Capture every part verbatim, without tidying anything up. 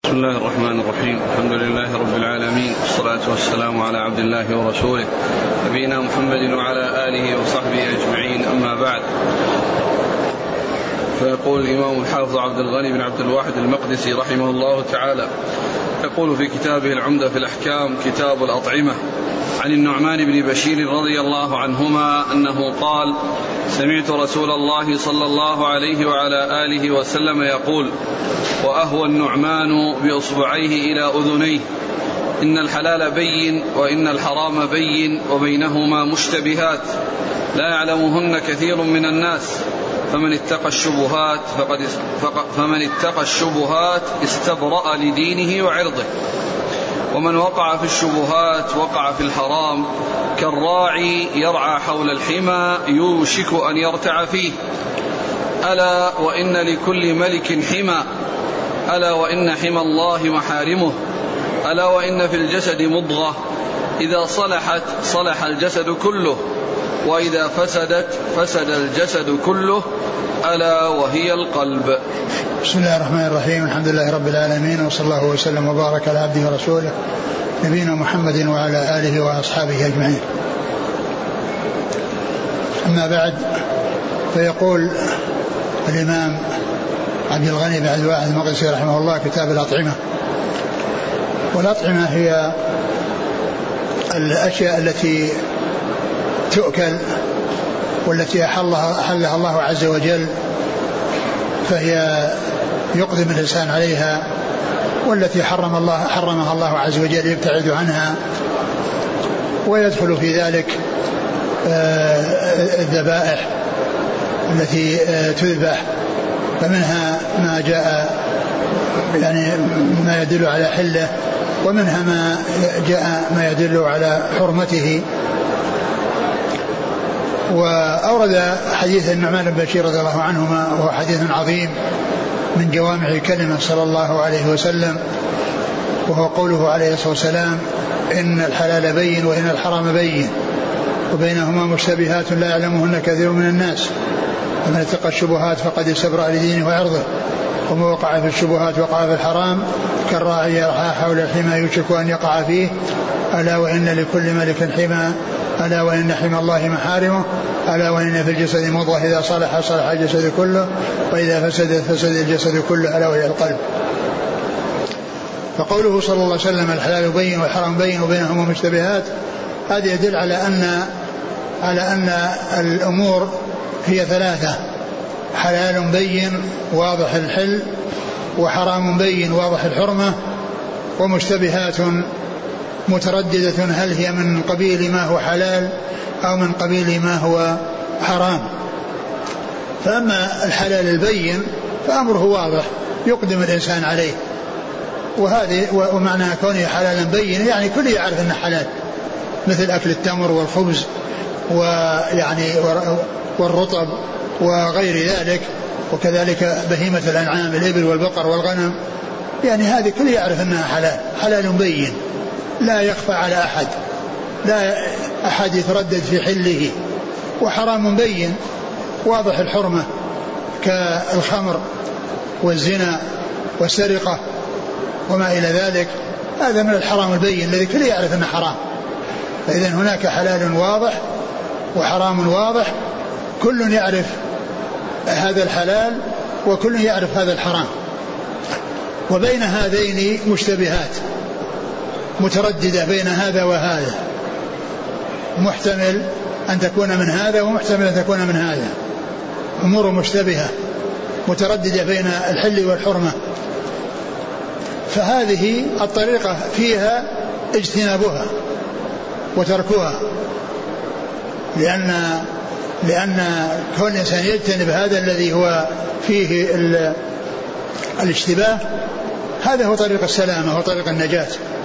بسم الله الرحمن الرحيم. الحمد لله رب العالمين، والصلاة والسلام على عبد الله ورسوله نبينا محمد وعلى آله وصحبه أجمعين، أما بعد. فيقول الإمام الحافظ عبد الغني بن عبد الواحد المقدسي رحمه الله تعالى، يقول في كتابه العمدة في الأحكام كتاب الأطعمة عن النعمان بن بشير رضي الله عنهما أنه قال: سمعت رسول الله صلى الله عليه وعلى آله وسلم يقول: وأهوى النعمان بإصبعيه إلى أذنيه، إن الحلال بين وإن الحرام بين وبينهما مشتبهات لا يعلمهن كثير من الناس، فمن اتقى الشبهات فقد فمن اتقى الشبهات استبرأ لدينه وعرضه، ومن وقع في الشبهات وقع في الحرام، كالراعي يرعى حول الحمى يوشك أن يرتع فيه. ألا وإن لكل ملك حمى، ألا وإن حمى الله محارمه، ألا وإن في الجسد مضغة إذا صلحت صلح الجسد كله، وإذا فسدت فسد الجسد كله، ألا وهي القلب. بسم الله الرحمن الرحيم. الحمد لله رب العالمين، وصلى الله وسلم وبارك على عبده ورسوله نبينا محمد وعلى آله وأصحابه أجمعين. أما بعد، فيقول الإمام عبد الغني بن عبد الواحد المقدسي رحمه الله كتاب الأطعمة. والأطعمة هي الأشياء التي تؤكل والتي أحلها, أحلها الله عز وجل، فهي يقدم الإنسان عليها، والتي حرم الله حرمها الله عز وجل يبتعد عنها. ويدخل في ذلك الذبائح التي تذبح، فمنها ما جاء يعني ما يدل على حله، ومنها ما جاء ما يدل على حرمته. وأورد حديث النعمان بن بشير رضي الله عنهما، وهو حديث عظيم من جوامع كلمة صلى الله عليه وسلم، وهو قوله عليه الصلاة والسلام: إن الحلال بين وإن الحرام بين وبينهما مشتبهات لا يعلمهن كثير من الناس، فمن اتقى الشبهات فقد استبرأ لدينه وعرضه، ومن وقع في الشبهات وقع في الحرام، كالراعي يرعى حول الحمى يوشك أن يقع فيه. ألا وإن لكل ملك حمى، ألا وإن حمى الله محارمه، ألا وإن في الجسد مضغة إذا صلح صلح الجسد كله، وإذا فسد فسد الجسد كله، ألا وهي القلب. فقوله صلى الله عليه وسلم: الحلال بين والحرام بين وبينهما مشتبهات، هذا يدل على أن على أن الأمور هي ثلاثة: حلال بين واضح الحل، وحرام بين واضح الحرمة، ومشتبهات مترددة هل هي من قبيل ما هو حلال أو من قبيل ما هو حرام. فأما الحلال البين فأمره واضح يقدم الإنسان عليه، وهذه ومعنى كونه حلالا بين يعني كل يعرف أنه حلال، مثل أكل التمر والخبز ويعني والرطب وغير ذلك، وكذلك بهيمة الأنعام الإبل والبقر والغنم، يعني هذه كل يعرف أنها حلال، حلال بين لا يخفى على أحد، لا أحد يتردد في حله. وحرام بين واضح الحرمة، كالخمر والزنا والسرقة وما إلى ذلك، هذا من الحرام البين الذي كل يعرف أنه حرام. فإذا هناك حلال واضح وحرام واضح، كل يعرف هذا الحلال وكل يعرف هذا الحرام. وبين هذين مشتبهات مترددة بين هذا وهذا، محتمل أن تكون من هذا ومحتمل أن تكون من هذا، أمور مشتبهة مترددة بين الحل والحرمة. فهذه الطريقة فيها اجتنابها وتركها، لأن لأن كون الإنسان يجتنب هذا الذي هو فيه الاشتباه، هذا هو طريق السلامة وطريق النجاة.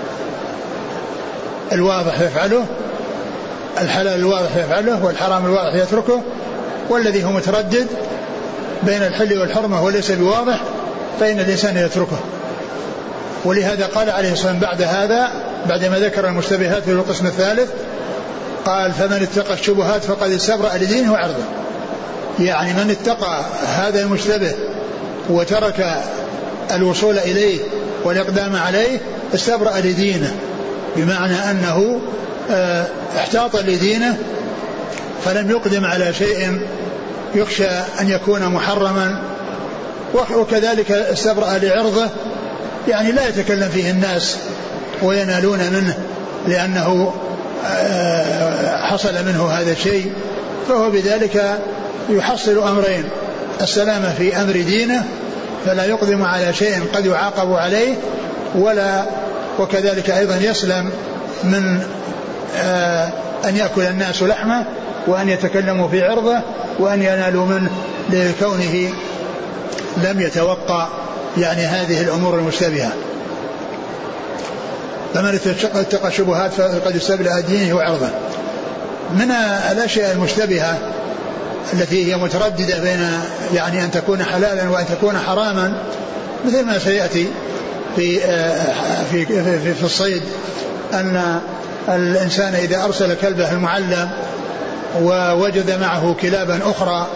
الواضح يفعله، الحلال الواضح يفعله، والحرام الواضح يتركه، والذي هو متردد بين الحل والحرمة وليس بواضح فإن الإنسان يتركه. ولهذا قال عليه الصلاة والسلام بعد هذا، بعدما ذكر المشتبهات في القسم الثالث، قال: فمن اتقى الشبهات فقد استبرأ لدينه وعرضه. يعني من اتقى هذا المشتبه وترك الوصول إليه والإقدام عليه استبرأ لدينه، بمعنى أنه احتاط لدينه فلم يقدم على شيء يخشى أن يكون محرما، وكذلك استبرأ لعرضه، يعني لا يتكلم فيه الناس وينالون منه لأنه حصل منه هذا الشيء، فهو بذلك يحصل أمرين: السلامة في أمر دينه فلا يقدم على شيء قد يعاقب عليه، ولا وكذلك أيضا يسلم من أن يأكل الناس لحمه وأن يتكلموا في عرضه وأن ينالوا منه لكونه لم يتوقع يعني هذه الأمور المشتبهة. فمن اتقى الشبهات فقد استبرأ دينه وعرضه. من الأشياء المشتبهة التي هي مترددة بين يعني أن تكون حلالا وأن تكون حراما، مثل ما سيأتي في في في, في الصيد، أن الإنسان إذا أرسل كلبه المعلم ووجد معه كلابا أخرى،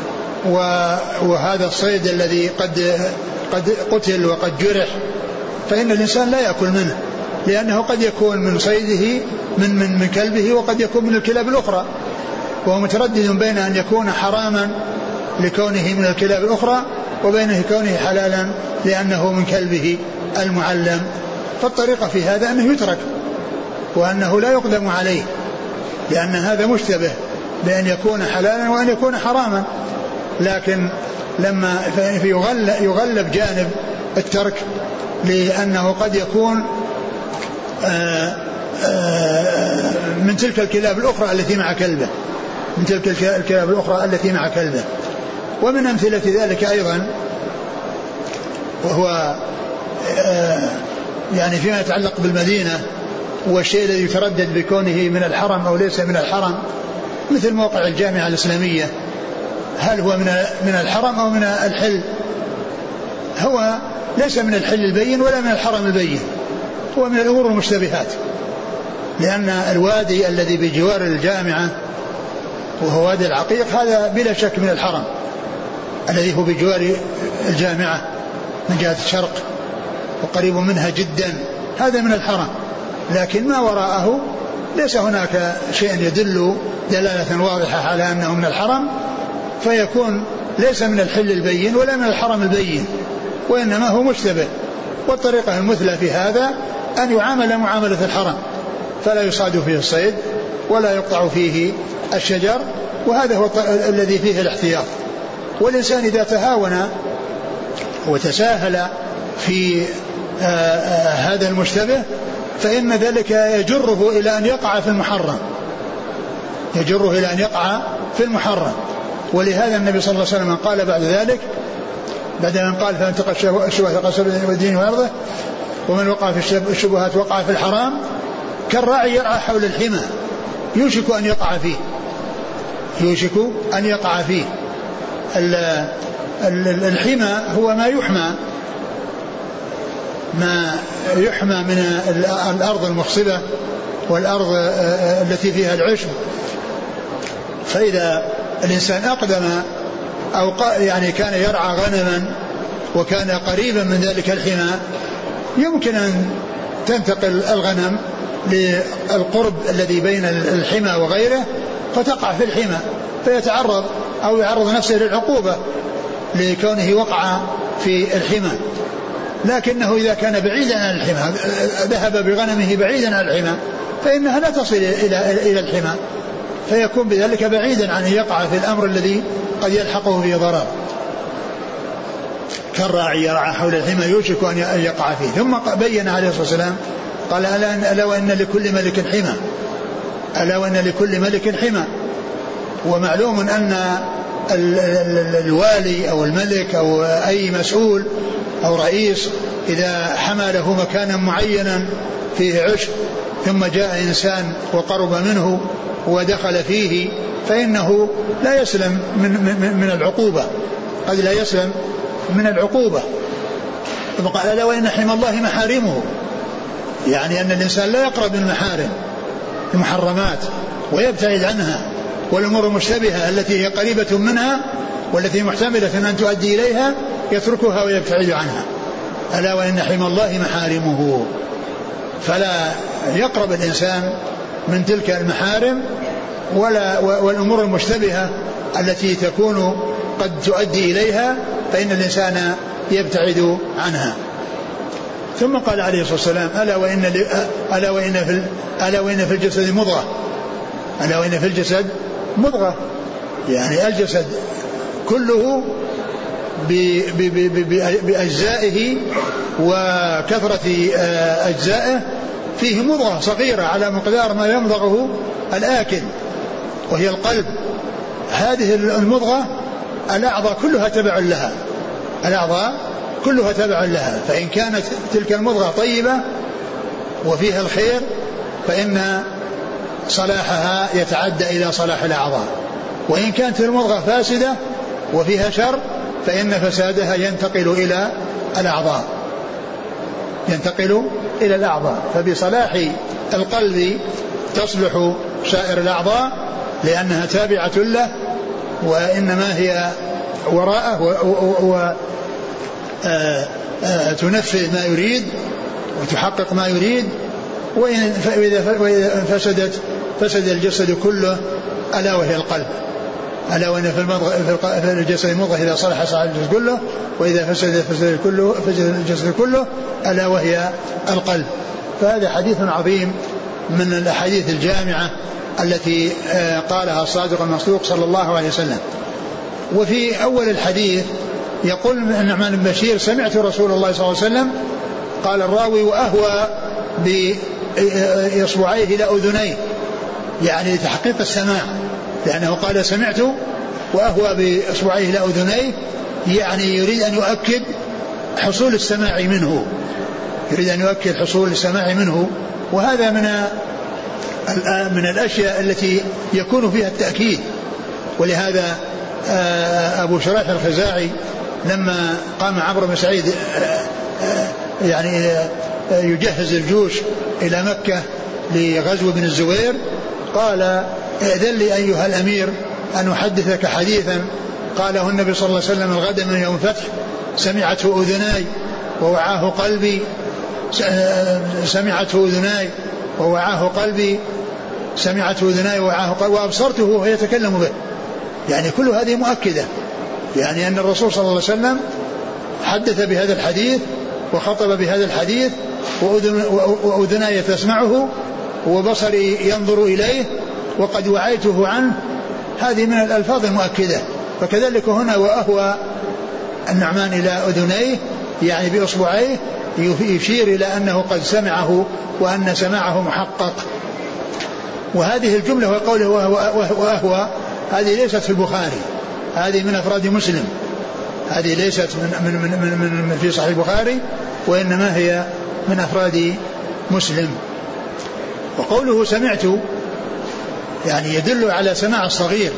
وهذا الصيد الذي قد قد قتل وقد جرح، فإن الإنسان لا يأكل منه، لأنه قد يكون من صيده من من من كلبه وقد يكون من الكلاب الأخرى، وهو متردد بين أن يكون حراما لكونه من الكلاب الأخرى وبين كونه حلالا لأنه من كلبه المعلم. فالطريقة في هذا أنه يترك وأنه لا يقدم عليه، لأن هذا مشتبه بأن يكون حلالا وأن يكون حراما، لكن لما يغلب جانب الترك لأنه قد يكون آآ آآ من تلك الكلاب الأخرى التي مع كلبه من تلك الكلاب الأخرى التي مع كلبه. ومن أمثلة ذلك أيضا وهو يعني فيما يتعلق بالمدينة والشيء الذي يتردد بكونه من الحرم أو ليس من الحرم، مثل موقع الجامعة الإسلامية، هل هو من من الحرم أو من الحل؟ هو ليس من الحل البين ولا من الحرم البين، هو من الأمور المشتبهات، لأن الوادي الذي بجوار الجامعة وهو وادي العقيق هذا بلا شك من الحرم الذي هو بجوار الجامعة من جهة الشرق وقريب منها جدا، هذا من الحرم، لكن ما وراءه ليس هناك شيء يدل دلالة واضحة على أنه من الحرم، فيكون ليس من الحل البين ولا من الحرم البين، وإنما هو مشتبه. والطريقة المثلى في هذا أن يعامل معاملة الحرم، فلا يصاد فيه الصيد ولا يقطع فيه الشجر، وهذا هو الذي فيه الاحتياط. والإنسان إذا تهاون وتساهل في آآ آآ هذا المشتبه فإن ذلك يجره إلى أن يقع في المحرم يجره إلى أن يقع في المحرم. ولهذا النبي صلى الله عليه وسلم قال بعد ذلك، بعد أن قال فمن اتقى الشبهات فقد استبرأ دينه وعرضه ومن وقع في الشبهات وقع في الحرام كالراعي يرعى حول الحمى يوشك أن يقع فيه يوشك أن يقع فيه الحمى هو ما يحمى ما يحمى من الأرض المخصبة والأرض التي فيها العشب. فإذا الإنسان أقدم أو يعني كان يرعى غنما وكان قريبا من ذلك الحمى، يمكن أن تنتقل الغنم للقرب الذي بين الحمى وغيره فتقع في الحمى فيتعرض أو يعرض نفسه للعقوبة لكونه وقع في الحمى. لكنه إذا كان بعيدا عن الحمى ذهب بغنمه بعيدا عن الحمى فإنها لا تصل إلى إلى الحمى، فيكون بذلك بعيدا عن أن يقع في الأمر الذي قد يلحقه به ضرر. كالراعي يرعى حول الحمى يوشك أن يقع فيه. ثم بين عليه الصلاة والسلام قال ألا وإن لكل ملك حمى ألا وإن لكل ملك حمى. ومعلوم أن الوالي أو الملك أو أي مسؤول أو رئيس إذا حمى له مكانا معينا فيه عشب ثم جاء إنسان وقرب منه ودخل فيه فإنه لا يسلم من, من, من العقوبة قد لا يسلم من العقوبة. ثم قال ألا وإن حمى الله محارمه، يعني أن الإنسان لا يقرب من المحارم المحرمات ويبتعد عنها، والأمور المشتبهة التي هي قريبة منها والتي محتملة أن تؤدي إليها يتركها ويبتعد عنها. ألا وإن حمى الله محارمه. فلا يقرب الإنسان من تلك المحارم ولا والأمور المشتبهة التي تكون قد تؤدي إليها، فإن الإنسان يبتعد عنها. ثم قال عليه الصلاة والسلام ألا وإن, ألا وإن, في, ألا وإن في الجسد مضغة، ألا وإن في الجسد مضغة، يعني الجسد كله بأجزائه وكثرة أجزائه فيه مضغة صغيرة على مقدار ما يمضغه الآكل وهي القلب. هذه المضغة الأعضاء كلها تبع لها، الأعضاء كلها تبع لها، فإن كانت تلك المضغة طيبة وفيها الخير فإن صلاحها يتعدى إلى صلاح الأعضاء، وإن كانت المضغة فاسدة وفيها شر فإن فسادها ينتقل إلى الأعضاء ينتقل إلى الأعضاء. فبصلاح القلب تصلح سائر الأعضاء لأنها تابعة له، وإنما هي وراءه وتنفذ ما يريد وتحقق ما يريد. وإذا فسدت فسد الجسد كله ألا وهي القلب. ألا وإن في الجسد مضغة إذا صلح صلح الجسد كله، وإذا فسد فسد كله فسد الجسد كله ألا وهي القلب. فهذا حديث عظيم من الأحاديث الجامعة التي قالها الصادق المصدوق صلى الله عليه وسلم. وفي أول الحديث يقول النعمان بن بشير سمعت رسول الله صلى الله عليه وسلم، قال الراوي وأهوى بإصبعيه إلى أذنيه، يعني لتحقيق السماع، لأنه قال سمعت وأهوى بإصبعيه إلى أذنيه، يعني يريد أن يؤكد حصول السماع منه يريد أن يؤكد حصول السماع منه. وهذا من من الأشياء التي يكون فيها التأكيد. ولهذا أبو شريح الخزاعي لما قام عمرو بن سعيد يعني يجهز الجيوش إلى مكة لغزو بن الزبير قال ائذن لي أيها الأمير أن أحدثك حديثا قاله النبي صلى الله عليه وسلم الغد من يوم الفتح سمعته أذناي ووعاه قلبي سمعته أذناي ووعاه قلبي سمعته أذناي ووعاه قلبي وأبصرته وهو يتكلم به. يعني كل هذه مؤكدة، يعني أن الرسول صلى الله عليه وسلم حدث بهذا الحديث وخطب بهذا الحديث وأذناي تسمعه وبصري ينظر إليه وقد وعيته عنه. هذه من الألفاظ المؤكدة. فكذلك هنا وأهوى النعمان إلى أذنيه يعني بإصبعيه يشير إلى أنه قد سمعه وأن سماعه محقق. وهذه الجملة وقوله وأهوى هذه ليست في البخاري، هذه من أفراد مسلم، هذه ليست من, من, من, من, من في صحيح البخاري، وإنما هي من أفراد مسلم. وقوله سمعت يعني يدل على سماع الصغير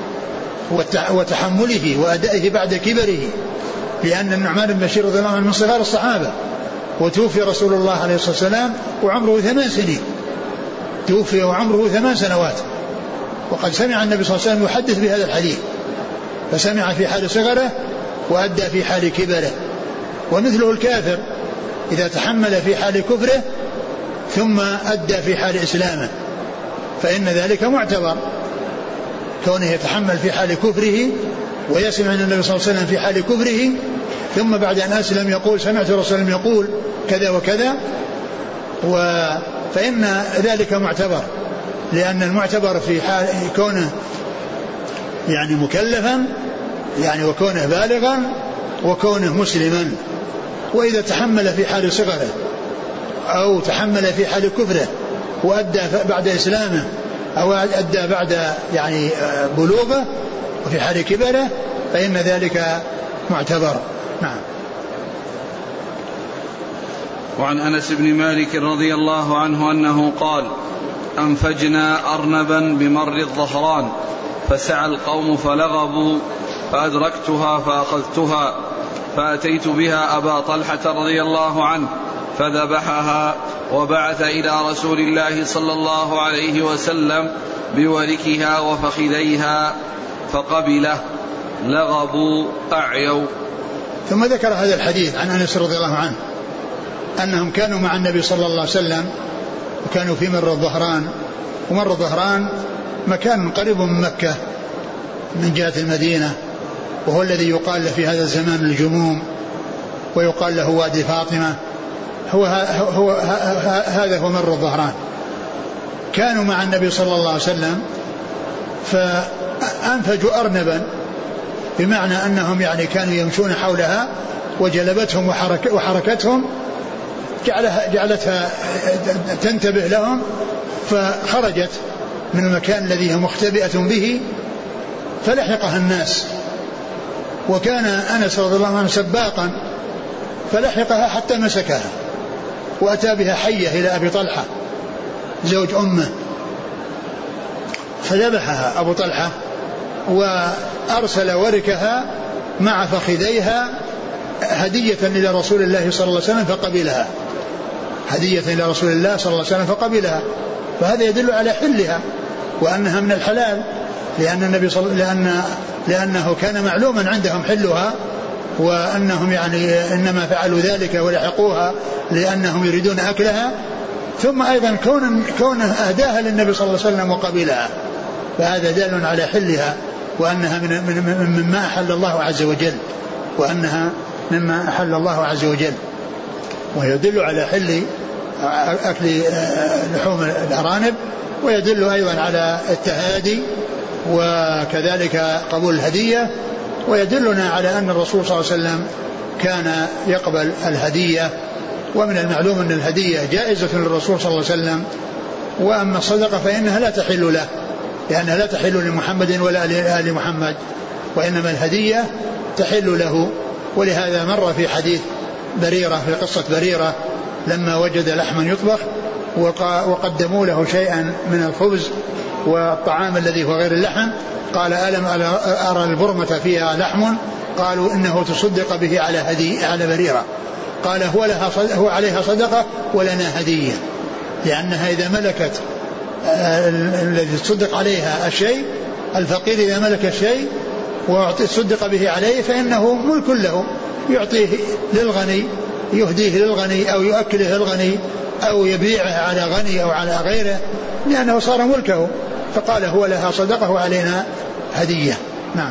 وتحمله وأدائه بعد كبره، لأن النعمان بن بشير رضي الله عنه من صغار الصحابة، وتوفي رسول الله عليه الصلاة والسلام وعمره ثمان سنين، توفي وعمره ثمان سنوات، وقد سمع النبي صلى الله عليه وسلم يحدث بهذا الحديث، فسمع في حال صغره وأدى في حال كبره. ومثله الكافر إذا تحمل في حال كفره ثم أدى في حال إسلامه فإن ذلك معتبر، كونه يتحمل في حال كفره ويسمع النبي صلى الله عليه وسلم في حال كفره ثم بعد أن أسلم يقول سمعت رسول الله يقول كذا وكذا، فإن ذلك معتبر، لأن المعتبر في حال كونه يعني مكلفا يعني وكونه بالغا وكونه مسلما. وإذا تحمل في حال صغره أو تحمل في حال كفره وأدى بعد إسلامه أو أدى بعد يعني بلوغه وفي حال كبره فإن ذلك معتبر. نعم. وعن أنس بن مالك رضي الله عنه أنه قال أنفجنا أرنبا بمر الظهران فسعى القوم فلغبوا فأدركتها فأخذتها فأتيت بها أبا طلحة رضي الله عنه فذبحها وبعث إلى رسول الله صلى الله عليه وسلم بوركها وفخذيها فقبله. لغبوا أعيوا. ثم ذكر هذا الحديث عن أنس رضي الله عنه أنهم كانوا مع النبي صلى الله عليه وسلم وكانوا في مر الظهران، ومر الظهران مكان قريب من مكة من جهة المدينة، وهو الذي يقال له في هذا الزمان الجموم، ويقال له وادي فاطمة. هو, هو هذا هو مر الظهران. كانوا مع النبي صلى الله عليه وسلم فأنفجوا أرنبا، بمعنى أنهم يعني كانوا يمشون حولها وجلبتهم وحرك وحركتهم جعلها جعلتها تنتبه لهم، فخرجت من المكان الذي هي مختبئة به فلحقها الناس. وكان أنس رضي الله عنه سباقا فلحقها حتى مسكها وأتى بها حية إلى أبي طلحة زوج أمه، فذبحها أبو طلحة وأرسل وركها مع فخذيها هدية إلى رسول الله صلى الله عليه وسلم فقبلها، هدية إلى رسول الله صلى الله عليه وسلم فقبلها. فهذا يدل على حلها وأنها من الحلال، لأن النبي صلى لأن لأنه كان معلوما عندهم حلها، وأنهم يعني إنما فعلوا ذلك ولحقوها لأنهم يريدون أكلها. ثم أيضا كون كونه أهداها للنبي صلى الله عليه وسلم وقبلها، فهذا دال على حلها وأنها من من مما أحل الله عز وجل، وأنها مما أحل الله عز وجل، ويدل على حل أكل لحوم الأرانب، ويدل أيضا على التهادي وكذلك قبول الهدية، ويدلنا على أن الرسول صلى الله عليه وسلم كان يقبل الهدية. ومن المعلوم أن الهدية جائزة للرسول صلى الله عليه وسلم، وأما الصدقة فإنها لا تحل له، لأنها لا تحل لمحمد ولا لآل محمد، وإنما الهدية تحل له. ولهذا مر في حديث بريرة، في قصة بريرة لما وجد لحما يطبخ وقدموا له شيئا من الخبز والطعام الذي هو غير اللحم، قال ألم أرى البرمة فيها لحم؟ قالوا إنه تصدق به على هدي على بريرة. قال هو, لها هو عليها صدقة ولنا هدية، لأنها إذا ملكت الذي تصدق عليها الشيء، الفقير إذا ملك الشيء وتصدق به عليه فإنه ملك له، يعطيه للغني، يهديه للغني أو يؤكله الغني أو يبيعه على غني أو على غيره، لأنه صار ملكه. فقال هو لها صدقة وعلينا هدية. نعم.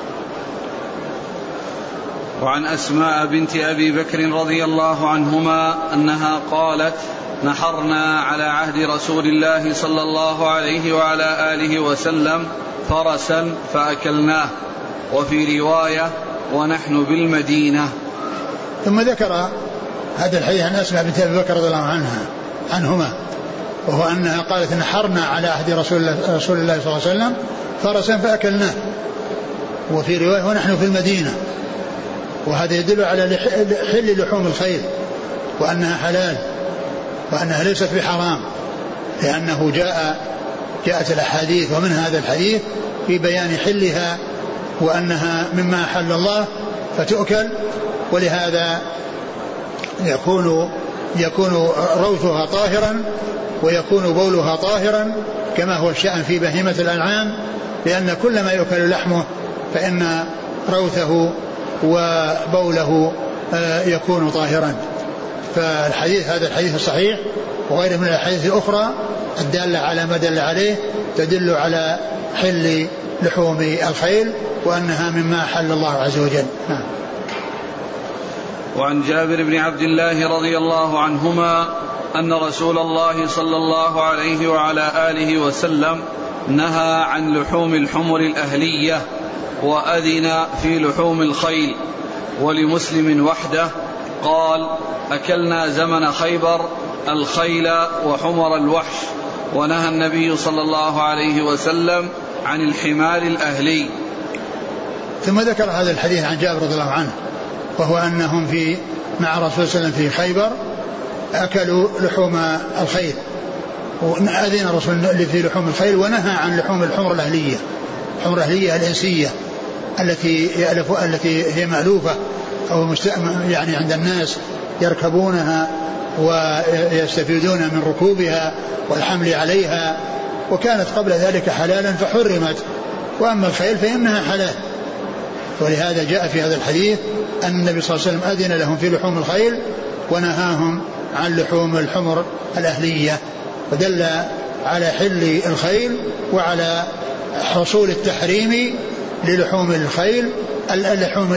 وعن أسماء بنت أبي بكر رضي الله عنهما أنها قالت: نحرنا على عهد رسول الله صلى الله عليه وعلى آله وسلم فرسا فأكلناه، وفي رواية: ونحن بالمدينة. ثم ذكر هذا الحديث عن أسماء بنت أبي بكر رضي الله عنها عنهما، وهو أنها قالت: نحرنا على عهد رسول الله, رسول الله صلى الله عليه وسلم فرسا فأكلناه، وفي رواية: ونحن في المدينة. وهذا يدل على حل لحوم الخيل، وأنها حلال، وأنها ليست بحرام، لأنه جاء جاءت الأحاديث ومن هذا الحديث في بيان حلها وأنها مما حل الله فتؤكل. ولهذا يكون يكون روثها طاهرا ويكون بولها طاهرا، كما هو الشأن في بهيمة الأنعام، لأن كل ما يؤكل لحمه فإن روثه وبوله يكون طاهرا. فالحديث هذا الحديث الصحيح وغيره من الأحاديث الأخرى الدالة على ما دل عليه تدل على حل لحوم الخيل وأنها مما حل الله عز وجل. نعم. وعن جابر بن عبد الله رضي الله عنهما أن رسول الله صلى الله عليه وعلى آله وسلم نهى عن لحوم الحمر الأهلية وأذن في لحوم الخيل. ولمسلم وحده قال: أكلنا زمن خيبر الخيل وحمر الوحش، ونهى النبي صلى الله عليه وسلم عن الحمار الأهلي. ثم ذكر هذا الحديث عن جابر رضي الله عنه، وهو أنهم في مع رسول الله صلى الله عليه وسلم في خيبر أكلوا لحوم الخيل، وأذن الرسول في لحوم الخيل ونهى عن لحوم الحمر الأهلية، الحمر الأهلية الإنسية التي التي هي مألوفة أو يعني عند الناس يركبونها ويستفيدون من ركوبها والحمل عليها، وكانت قبل ذلك حلالا فحرمت. وأما الخيل فإنها حلال، ولهذا جاء في هذا الحديث أن النبي صلى الله عليه وسلم أذن لهم في لحوم الخيل ونهاهم عن لحوم الحمر الأهلية، ودل على حل الخيل وعلى حصول التحريم للحوم الخيل اللحوم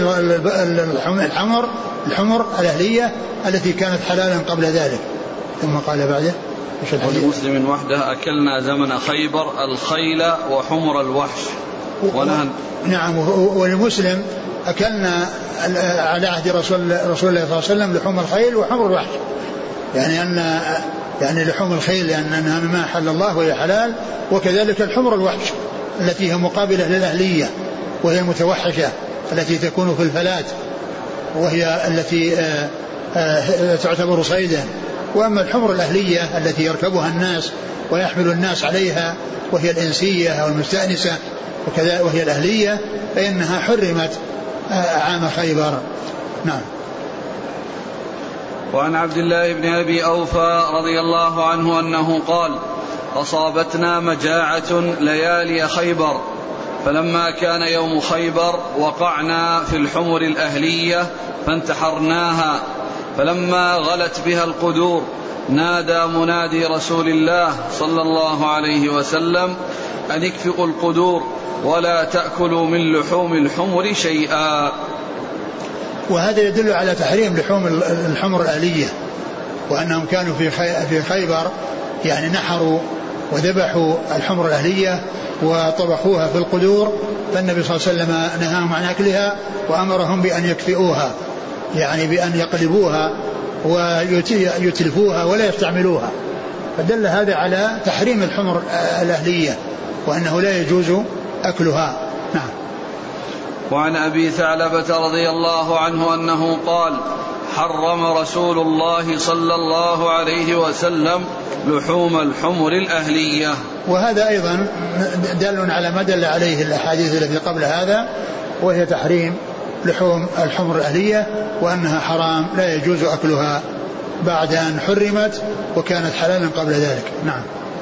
الحمر الحمر الأهلية التي كانت حلالا قبل ذلك. ثم قال بعده ولمسلم وحده أكلنا زمن خيبر الخيل وحمر الوحش ونهن. نعم. ولمسلم أكلنا على عهد رسول, رسول الله صلى الله عليه وسلم لحوم الخيل وحمر الوحش، يعني أن يعني لحوم الخيل لأنها مما حل الله وهي حلال، وكذلك الحمر الوحش التي هي مقابلة للأهلية وهي المتوحشة التي تكون في الفلات وهي التي آآ آآ تعتبر صيدا. وأما الحمر الأهلية التي يركبها الناس ويحمل الناس عليها وهي الإنسية أو المستأنسة وكذا وهي الأهلية فإنها حرمت عام خيبر. نعم. وعن عبد الله بن أبي أوفى رضي الله عنه أنه قال أصابتنا مجاعة ليالي خيبر، فلما كان يوم خيبر وقعنا في الحمر الأهلية فانتحرناها، فلما غلت بها القدور نادى منادي رسول الله صلى الله عليه وسلم أن اكفئوا القدور ولا تأكلوا من لحوم الحمر شيئا. وهذا يدل على تحريم لحوم الحمر الأهلية، وأنهم كانوا في خيبر يعني نحروا وذبحوا الحمر الأهلية وطبخوها في القدور، فالنبي صلى الله عليه وسلم نهاهم عن أكلها وأمرهم بأن يكفئوها، يعني بأن يقلبوها ويتلفوها ولا يستعملوها، فدل هذا على تحريم الحمر الأهلية وأنه لا يجوز أكلها. نعم. وعن أبي ثعلبة رضي الله عنه أنه قال حرم رسول الله صلى الله عليه وسلم لحوم الحمر الأهلية. وهذا أيضا دل على ما دل عليه الأحاديث التي قبل هذا، وهي تحريم لحوم الحمر الأهلية وأنها حرام لا يجوز أكلها بعد أن حرمت وكانت حلالا قبل ذلك. نعم.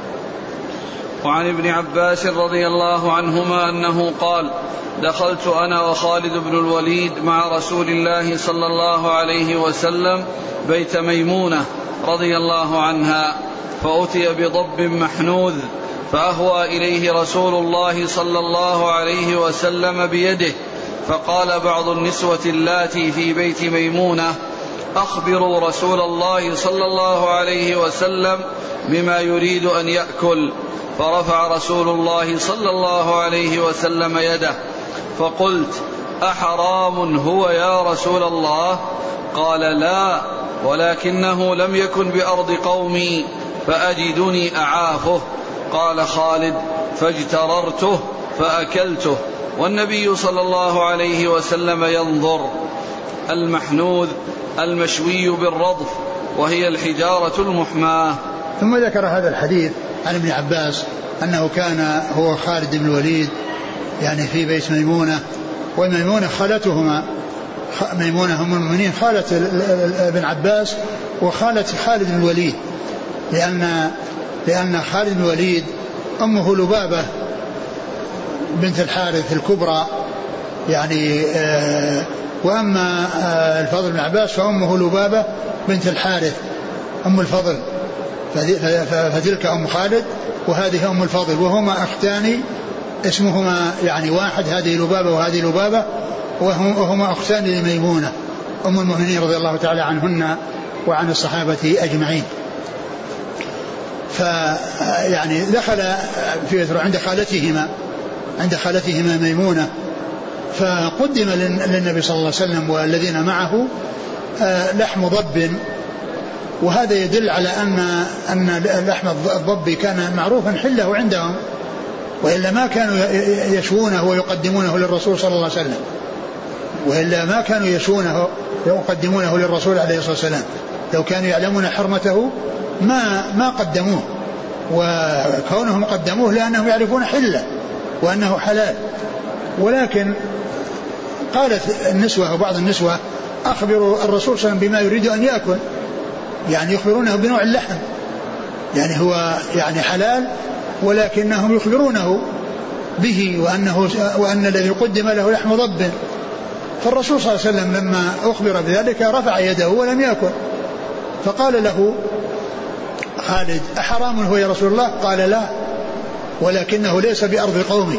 وعن ابن عباس رضي الله عنهما أنه قال دخلت أنا وخالد بن الوليد مع رسول الله صلى الله عليه وسلم بيت ميمونة رضي الله عنها، فأتي بضب محنوذ فأهوى إليه رسول الله صلى الله عليه وسلم بيده، فقال بعض النسوة اللاتي في بيت ميمونة أخبروا رسول الله صلى الله عليه وسلم بما يريد أن يأكل، فرفع رسول الله صلى الله عليه وسلم يده، فقلت أحرام هو يا رسول الله؟ قال لا، ولكنه لم يكن بأرض قومي فأجدني أعافه. قال خالد فاجتررته فأكلته والنبي صلى الله عليه وسلم ينظر. المحنوذ المشوي بالرضف وهي الحجارة المحماة. ثم ذكر هذا الحديث عن ابن عباس أنه كان هو خالد بن الوليد يعني في بيت ميمونة، وميمونة خالتهما، ميمونة هم المؤمنين خالة ابن عباس وخالة خالد بن الوليد، لأن لأن خالد بن الوليد أمه لبابة بنت الحارث الكبرى يعني آه وأما آه الفضل بن عباس فأمه لبابة بنت الحارث أم الفضل، فتلك أم خالد وهذه أم الفضل، وهما أختان اسمهما يعني واحد، هذه لبابة وهذه لبابة، وهما أختان لميمونة أم المؤمنين رضي الله تعالى عنهن وعن الصحابة أجمعين. فيعني دخل في عند خالتهما عند خالتهما ميمونة، فقدم للنبي صلى الله عليه وسلم والذين معه لحم ضب، وهذا يدل على أن أن لحم الضب كان معروفا حله عندهم، وإلا ما كانوا يشوونه ويقدمونه للرسول صلى الله عليه وسلم، وإلا ما كانوا يشوونه ويقدمونه للرسول عليه الصلاة والسلام، لو كانوا يعلمون حرمته ما ما قدموه، وكونهم قدموه لأنهم يعرفون حله وأنه حلال. ولكن قالت النسوة وبعض النسوة أخبروا الرسول صلى الله عليه وسلم بما يريد أن يأكل، يعني يخبرونه بنوع اللحم، يعني هو يعني حلال ولكنهم يخبرونه به وأنه وأن الذي قدم له لحم ضب. فالرسول صلى الله عليه وسلم لما أخبر بذلك رفع يده ولم يأكل. فقال له خالد أحرام هو يا رسول الله؟ قال لا، ولكنه ليس بأرض قومي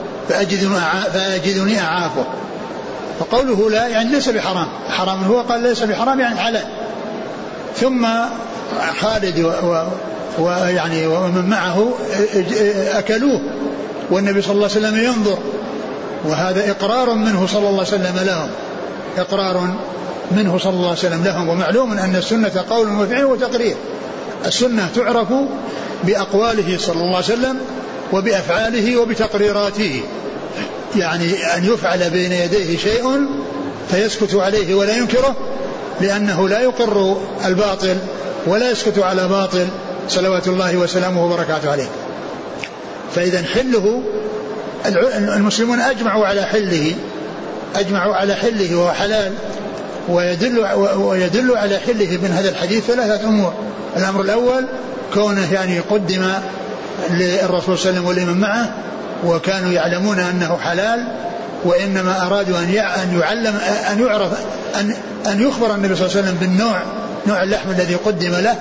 فأجدني أعافه. فقوله لا يعني ليس بحرام، حرام هو، قال ليس بحرام يعني حلال. ثم خالد ويعني ومن معه أكلوه والنبي صلى الله عليه وسلم ينظر، وهذا إقرار منه صلى الله عليه وسلم لهم، إقرار منه صلى الله عليه وسلم لهم. ومعلوم أن السنة قول وفعل وتقرير. السنة تعرف بأقواله صلى الله عليه وسلم وبأفعاله وبتقريراته، يعني أن يفعل بين يديه شيء فيسكت عليه ولا ينكره، لأنه لا يقر الباطل ولا يسكت على باطل صلوات الله وسلامه وبركاته عليه. فإذا حله المسلمون أجمعوا على حله، أجمعوا على حله وهو حلال. ويدل, ويدل على حله من هذا الحديث ثلاثة أمور. الأمر الأول كونه يعني قدم للرسول صلى الله عليه وسلم ولمن معه وكانوا يعلمون أنه حلال، وإنما أرادوا أن يعلم أن يعرف أن, أن يخبر النبي صلى الله عليه وسلم بالنوع، نوع اللحم الذي قدم له.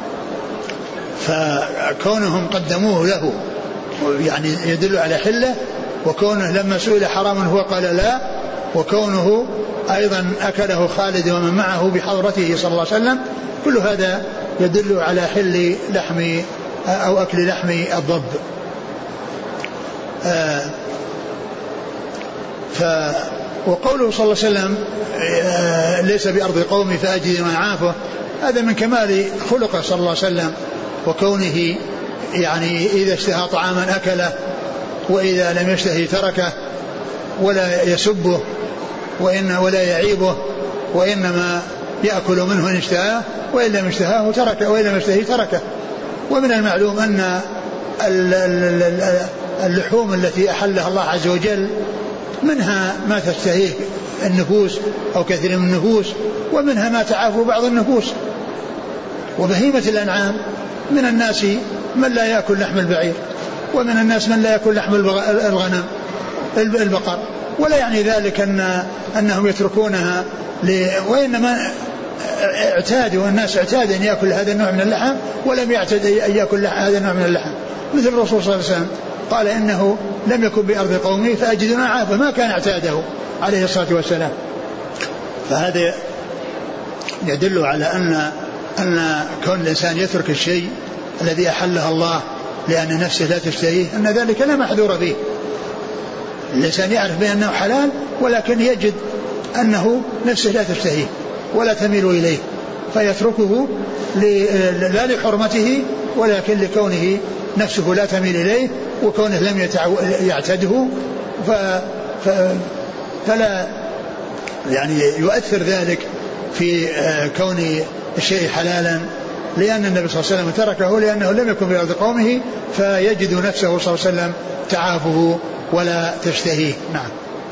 فكونهم قدموه له يعني يدل على حله، وكونه لما سئل حرام هو قال لا، وكونه أيضا أكله خالد ومن معه بحضرته صلى الله عليه وسلم، كل هذا يدل على حل لحم أو أكل لحم الضب. آه ف وقوله صلى الله عليه وسلم آه ليس بأرض قومي فأجد ما عافه، هذا من كمال خلقه صلى الله عليه وسلم، وكونه يعني إذا اشتهى طعاما أكله، وإذا لم يشتهي تركه ولا يسبه وإن ولا يعيبه، وإنما يأكل منه إن اشتهاه، وإن لم يشتهاه تركه، وإن لم يشتهي تركه. ومن المعلوم أن اللحوم التي أحلها الله عز وجل منها ما تشتهيه النفوس أو كثير من النفوس، ومنها ما تعافو بعض النفوس. وبهيمة الأنعام من الناس من لا يأكل لحم البعير، ومن الناس من لا يأكل لحم الغنم البقر، ولا يعني ذلك أن أنهم يتركونها ل... وإنما اعتادوا، الناس اعتاد أن يأكل هذا النوع من اللحم ولم يعتد أن يأكل هذا النوع من اللحم. مثل الرسول صلى الله عليه وسلم قال إنه لم يكن بأرض قومي فأجد ما عافه، ما كان اعتاده عليه الصلاة والسلام. فهذا يدل على أن أن كون الإنسان يترك الشيء الذي أحله الله لأن نفسه لا تشتهيه أن ذلك لا محذور فيه. الإنسان يعرف بأنه حلال ولكن يجد أنه نفسه لا تشتهيه ولا تميل إليه، فيتركه لا لحرمته ولكن لكونه نفسه لا تميل إليه، وكونه لم يعتده ف... ف... فلا يعني يؤثر ذلك في كون الشيء حلالا، لأن النبي صلى الله عليه وسلم تركه لأنه لم يكن بأرض قومه، فيجد نفسه صلى الله عليه وسلم تعافه ولا تشتهيه. نعم.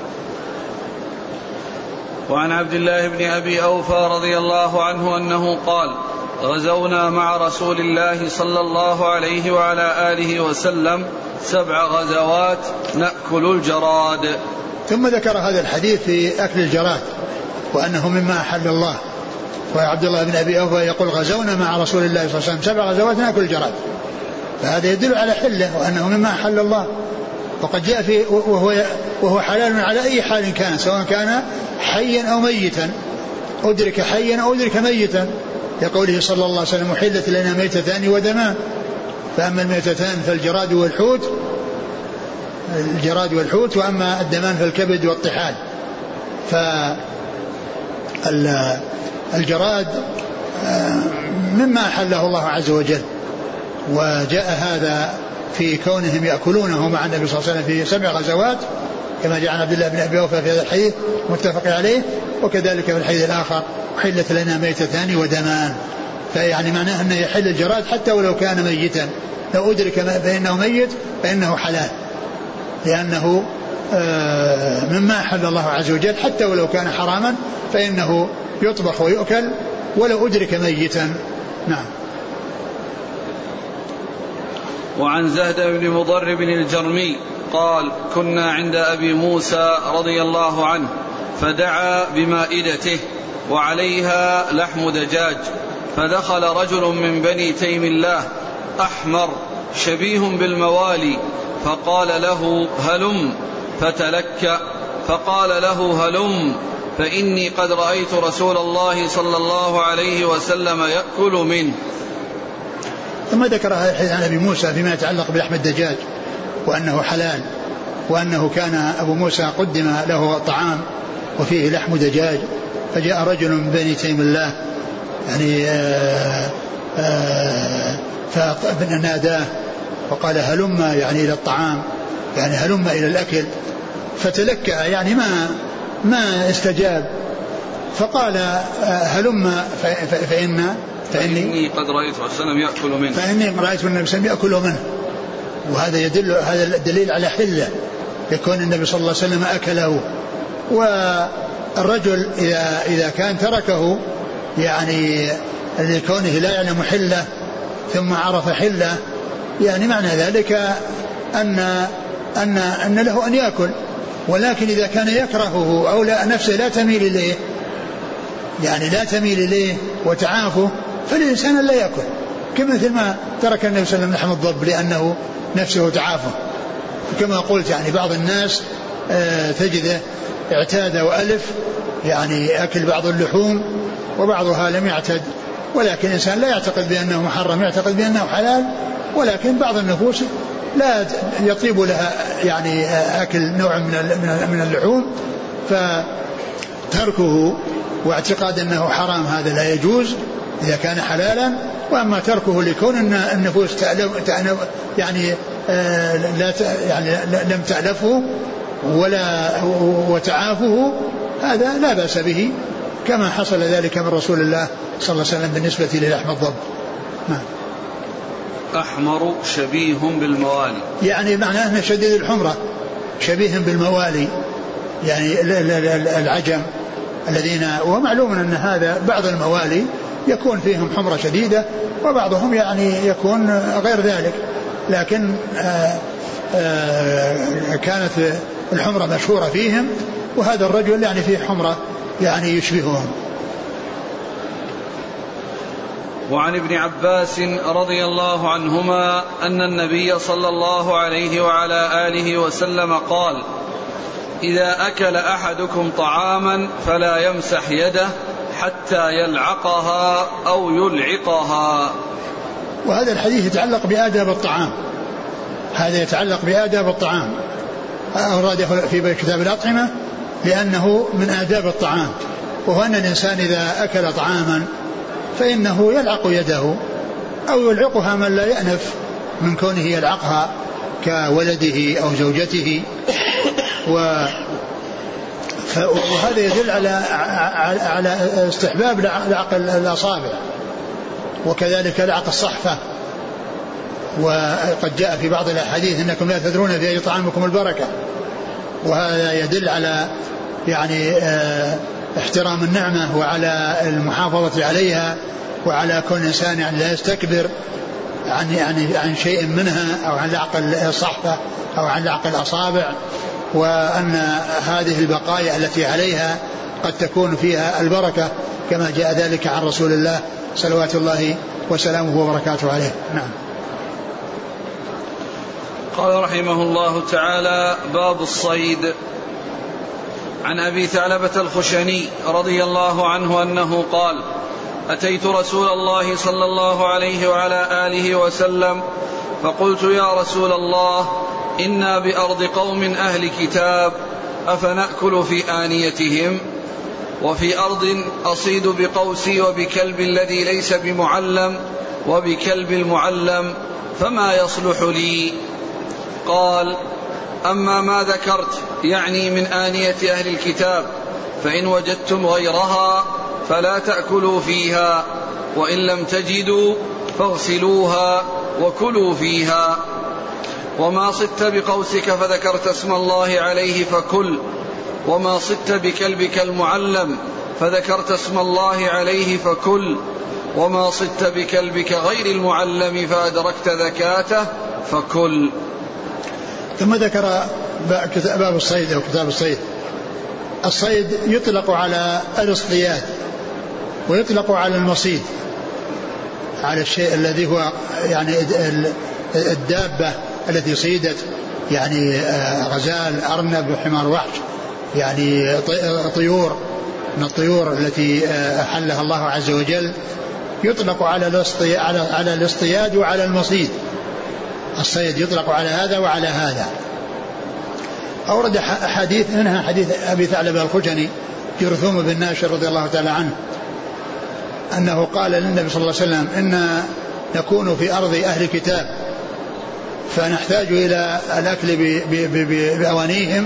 وعن عبد الله بن أبي أوفى رضي الله عنه أنه قال: غزونا مع رسول الله صلى الله عليه وعلى آله وسلم سبع غزوات نأكل الجراد. ثم ذكر هذا الحديث في أكل الجراد وأنه مما أحل الله. وعبد الله بن أبي أوفى يقول: غزونا مع رسول الله صلى الله عليه وسلم سبع غزوات نأكل الجراد، فهذا يدل على حله وأنه مما أحل الله. وقد جاء في وهو, وهو حلال على أي حال كان، سواء كان حيا أو ميتا، أدرك حيا أو أدرك ميتا، لقوله صلى الله عليه وسلم: أحلت لنا ميتتان ودمان، فأما الميتتان فالجراد والحوت الجراد والحوت وأما الدمان فالكبد والطحال. فالجراد مما أحله الله عز وجل، وجاء هذا في كونهم يأكلونه مع النبي صلى الله عليه وسلم في سبع غزوات، كما جاء عن عبد الله بن أبي أوفى في هذا الحديث متفق عليه، وكذلك في الحديث الآخر: حلت لنا ميتتان ودمان. فيعني معناه أنه يحل الجراد حتى ولو كان ميتا، لو أدرك بأنه ميت فإنه حلال، لأنه مما أحل الله عز وجل، حتى ولو كان حراما فإنه يطبخ ويؤكل ولو أدرك ميتا. نعم. وعن زهد بن مضرب الجرمي قال كنا عند أبي موسى رضي الله عنه فدعا بمائدته وعليها لحم دجاج، فدخل رجل من بني تيم الله أحمر شبيه بالموالي فقال له هلم، فتلكأ فقال له هلم فإني قد رأيت رسول الله صلى الله عليه وسلم يأكل منه. ثم ذكر هذا الحديث عن أبي موسى فيما يتعلق بلحم الدجاج وأنه حلال، وأنه كان أبو موسى قدم له طعام وفيه لحم دجاج، فجاء رجل من بني تيم الله يعني آآ آآ فناداه وقال هلم يعني إلى الطعام، يعني هلم إلى الأكل، فتلكأ يعني ما ما استجاب، فقال هلم فإن فإني قد رأيت وسلم يأكل منه فإني رأيت النبي صلى الله عليه وسلم يأكل منه. وهذا يدل هذا الدليل على حله يكون النبي صلى الله عليه وسلم أكله. والرجل إذا إذا كان تركه يعني لكونه لا يعلم حله ثم عرف حله، يعني معنى ذلك أن أن أن له أن يأكل، ولكن إذا كان يكرهه أو لا نفسه لا تميل إليه يعني لا تميل إليه وتعافه، فالإنسان لا يأكل، كما ما ترك النبي صلى الله عليه وسلم لحم الضب لأنه نفسه تعافه. كما قلت يعني بعض الناس آه تجده اعتاد وألف يعني أكل بعض اللحوم وبعضها لم يعتد، ولكن الإنسان لا يعتقد بأنه محرم، يعتقد بأنه حلال، ولكن بعض النفوس لا يطيب لها يعني أكل نوع من اللحوم، فتركه واعتقاد أنه حرام هذا لا يجوز إذا كان حلالا. وأما تركه لكون أن النفوس تألف يعني لا يعني لم تألفه ولا وتعافه، هذا لا بأس به، كما حصل ذلك من رسول الله صلى الله عليه وسلم بالنسبة للحم الضب. نعم. أحمر شبيه بالموالي، يعني معناه أنه شديد الحمرة شبيه بالموالي، يعني العجم الذين، ومعلوم أن هذا بعض الموالي يكون فيهم حمرة شديدة وبعضهم يعني يكون غير ذلك، لكن آآ آآ كانت الحمرة مشهورة فيهم، وهذا الرجل يعني فيه حمرة يعني يشبههم. وعن ابن عباس رضي الله عنهما أن النبي صلى الله عليه وعلى آله وسلم قال إذا أكل أحدكم طعاما فلا يمسح يده حتى يلعقها أو يلعقها. وهذا الحديث يتعلق بآداب الطعام، هذا يتعلق بآداب الطعام، أورده في كتاب الأطعمة لأنه من آداب الطعام، وهو أن الإنسان إذا أكل طعاما فإنه يلعق يده أو يلعقها من لا يأنف من كونه يلعقها كولده أو زوجته، و وهذا يدل على على استحباب لعق الأصابع، وكذلك لعق الصحفة. وقد جاء في بعض الأحاديث إنكم لا تدرون في أي طعامكم البركة، وهذا يدل على يعني احترام النعمة وعلى المحافظة عليها، وعلى كل إنسان يعني لا يستكبر عن يعني عن شيء منها أو عن لعق الصحفة أو عن لعق الأصابع، وأن هذه البقايا التي عليها قد تكون فيها البركة كما جاء ذلك عن رسول الله صلوات الله وسلامه وبركاته عليه. نعم. قال رحمه الله تعالى: باب الصيد. عن أبي ثعلبة الخشني رضي الله عنه أنه قال: أتيت رسول الله صلى الله عليه وعلى آله وسلم فقلت: يا رسول الله، إنا بأرض قوم أهل كتاب، أفنأكل في آنيتهم؟ وفي أرض أصيد بقوسي وبكلب الذي ليس بمعلم وبكلب المعلم، فما يصلح لي؟ قال: أما ما ذكرت يعني من آنية أهل الكتاب فإن وجدتم غيرها فلا تأكلوا فيها، وإن لم تجدوا فاغسلوها وكلوا فيها. وما صدت بقوسك فذكرت اسم الله عليه فكل، وما صدت بكلبك المعلم فذكرت اسم الله عليه فكل، وما صدت بكلبك غير المعلم فأدركت ذكاته فكل. ثم ذكر باب الصيد أو كتاب الصيد. الصيد يطلق على الاصطياد ويطلق على المصيد، على الشيء الذي هو يعني الدابة التي صيدت، يعني غزال، أرنب، حمار وحش، يعني طيور من الطيور التي أحلها الله عز وجل، يطلق على على الاصطياد وعلى المصيد. الصيد يطلق على هذا وعلى هذا. أورد حديث منها حديث أبي ثعلبة الخشني جرثوم بن ناشر رضي الله تعالى عنه أنه قال للنبي صلى الله عليه وسلم: إن نكون في أرض أهل كتاب فنحتاج إلى الأكل بأوانيهم،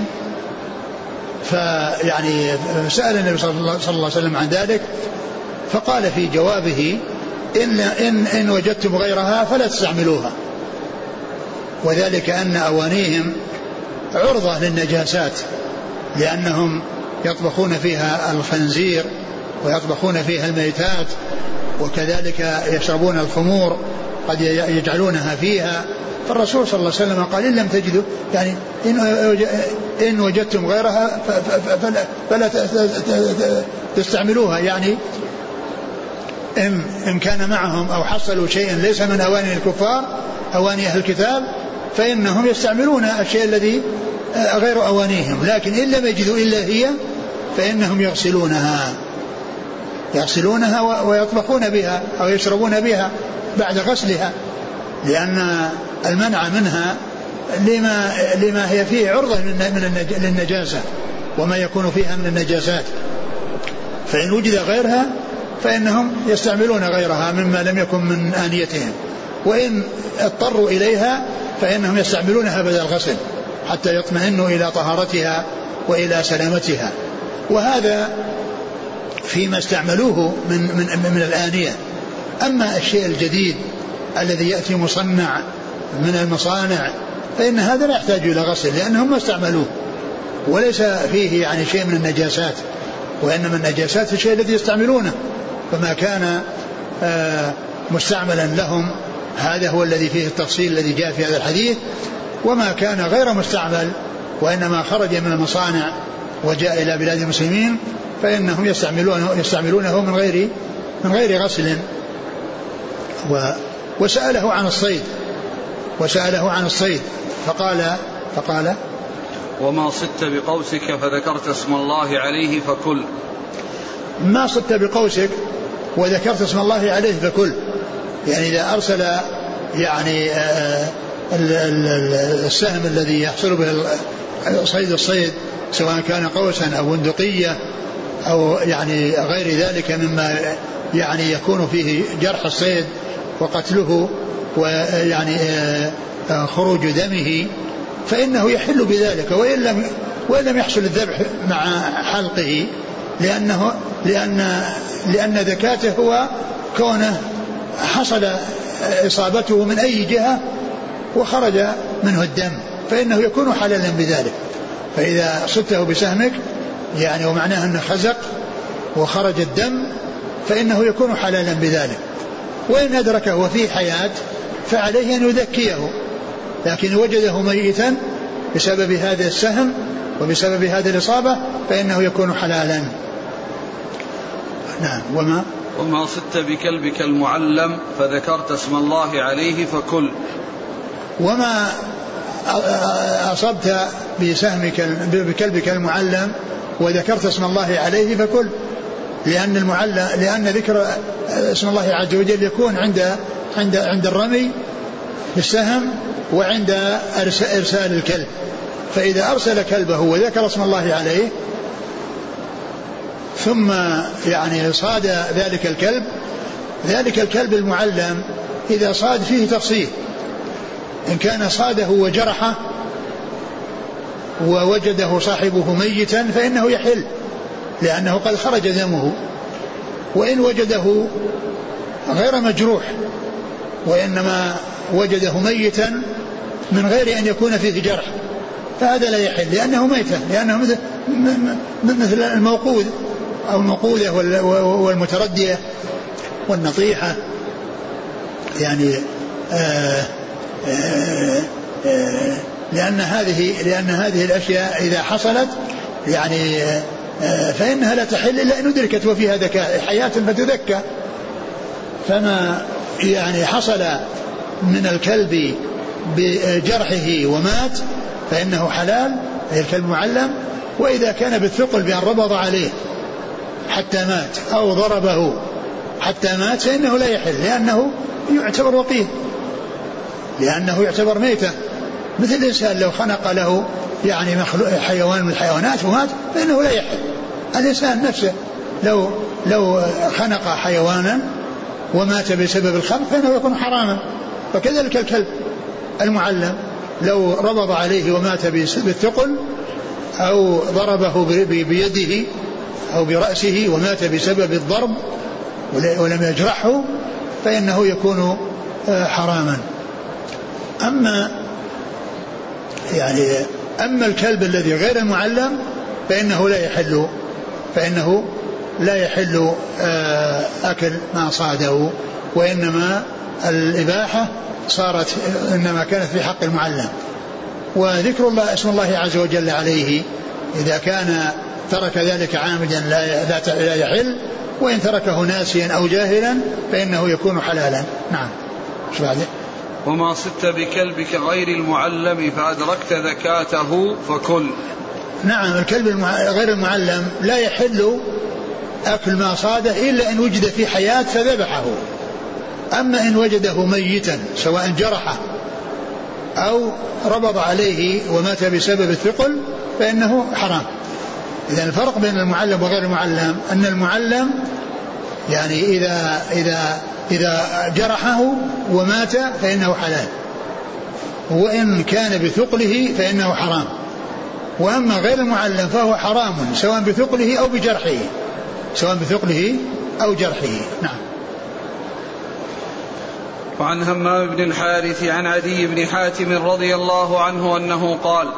فيعني سأل النبي صلى الله عليه وسلم عن ذلك، فقال في جوابه: إن, إن, إن وجدتم غيرها فلا تستعملوها، وذلك أن أوانيهم عرضة للنجاسات، لأنهم يطبخون فيها الخنزير ويطبخون فيها الميتات، وكذلك يشربون الخمور قد يجعلونها فيها. فالرسول صلى الله عليه وسلم قال: إن لم تجدوا يعني إن وجدتم غيرها فلا تستعملوها، يعني إن, إن كان معهم أو حصلوا شيئا ليس من أواني الكفار أواني أهل الكتاب فإنهم يستعملون الشيء الذي غير أوانيهم، لكن إن لم يجدوا إلا هي فإنهم يغسلونها يغسلونها ويطبخون بها أو يشربون بها بعد غسلها، لأن المنع منها لما, لما هي فيه عرضة للنجاسة وما يكون فيها من النجاسات. فإن وجد غيرها فإنهم يستعملون غيرها مما لم يكن من آنيتهم، وإن اضطروا إليها فإنهم يستعملونها بدل الغسل حتى يطمئنوا إلى طهارتها وإلى سلامتها. وهذا فيما استعملوه من, من, من الآنية. أما الشيء الجديد الذي يأتي مصنع من المصانع فإن هذا لا يحتاج إلى غسل، لأنهم ما استعملوه وليس فيه يعني شيء من النجاسات، وإنما النجاسات الشيء الذي يستعملونه، فما كان آه مستعملا لهم هذا هو الذي فيه التفصيل الذي جاء في هذا الحديث. وما كان غير مستعمل وإنما خرج من المصانع وجاء إلى بلاد المسلمين فإنهم يستعملونه, يستعملونه من غير من غير غسل. وسأله عن الصيد وسأله عن الصيد فقال فقال وما صدت بقوسك فذكرت اسم الله عليه فكل. ما صدت بقوسك وذكرت اسم الله عليه فكل، يعني إذا أرسل يعني السهم الذي يحصل به صيد الصيد سواء كان قوسا أو بندقية أو يعني غير ذلك مما يعني يكون فيه جرح الصيد وقتله ويعني خروج دمه، فإنه يحل بذلك، وإن لم وإن لم يحصل الذبح مع حلقه، لأنه لأن لأن ذكاته هو كونه حصل إصابته من أي جهة وخرج منه الدم، فإنه يكون حلالا بذلك. فإذا صدته بسهمك يعني ومعناه أنه خزق وخرج الدم فإنه يكون حلالا بذلك. وإن أدركه وفيه حياة فعليه أن يذكيه، لكن وجده ميتا بسبب هذا السهم وبسبب هذه الإصابة فإنه يكون حلالا. نعم. وما وما صدت بكلبك المعلم فذكرت اسم الله عليه فكل. وما أصبت بسهمك بكلبك المعلم وذكرت اسم الله عليه فكل، لأن المعلم لأن ذكر اسم الله عز وجل يكون عند عند عند الرمي بالسهم وعند إرسال الكلب. فإذا أرسل كلبه وذكر اسم الله عليه ثم يعني صاد ذلك الكلب، ذلك الكلب المعلم إذا صاد فيه تفصيل، إن كان صاده وجرحه ووجده صاحبه ميتا فإنه يحل لأنه قد خرج دمه، وإن وجده غير مجروح وإنما وجده ميتا من غير أن يكون فيه جرح فهذا لا يحل لأنه ميتا، لأنه مثل, مثل الموقوذ أو الموقوذة والمتردية والنطيحة، يعني آآ آآ لأن هذه لأن هذه الأشياء إذا حصلت يعني فإنها لا تحل إلا إن أدركت وفيها ذكاء حياة فتذكى. فما يعني حصل من الكلب بجرحه ومات فإنه حلال، هي الكلب معلم. وإذا كان بالثقل بأن ربض عليه حتى مات أو ضربه حتى مات فإنه لا يحل، لأنه يعتبر وقيد، لأنه يعتبر ميتة، مثل الإنسان لو خنق له يعني حيوان من الحيوانات ومات فإنه لا يحل. الإنسان نفسه لو لو خنق حيوانا ومات بسبب الخنق فإنه يكون حراما. فكذلك الكلب المعلم لو ربض عليه ومات بالثقل أو ضربه بيده أو برأسه ومات بسبب الضرب ولم يجرحه فإنه يكون حراما. أما يعني أما الكلب الذي غير المعلم فإنه لا يحل فإنه لا يحل أكل ما صاده، وإنما الإباحة صارت إنما كانت في حق المعلم. وذكر الله اسم الله عز وجل عليه إذا كان ترك ذلك عامدا لا لا يحل، وإن تركه ناسيا أو جاهلا فإنه يكون حلالا. نعم. شو بعده؟ وما صدت بكلبك غير المعلم فأدركت ذكاته فكل. نعم، الكلب غير المعلم لا يحل أكل ما صاده إلا إن وجد في حياة فذبحه. أما إن وجده ميتا سواء جرحه أو ربض عليه ومات بسبب الثقل فإنه حرام. إذن الفرق بين المعلم وغير المعلم أن المعلم يعني إذا إذا إذا جرحه ومات فإنه حلال، وإن كان بثقله فإنه حرام. وأما غير المعلم فهو حرام سواء بثقله أو بجرحه سواء بثقله أو جرحه. نعم. وعن همام بن الحارث عن عدي بن حاتم رضي الله عنه أنه قال: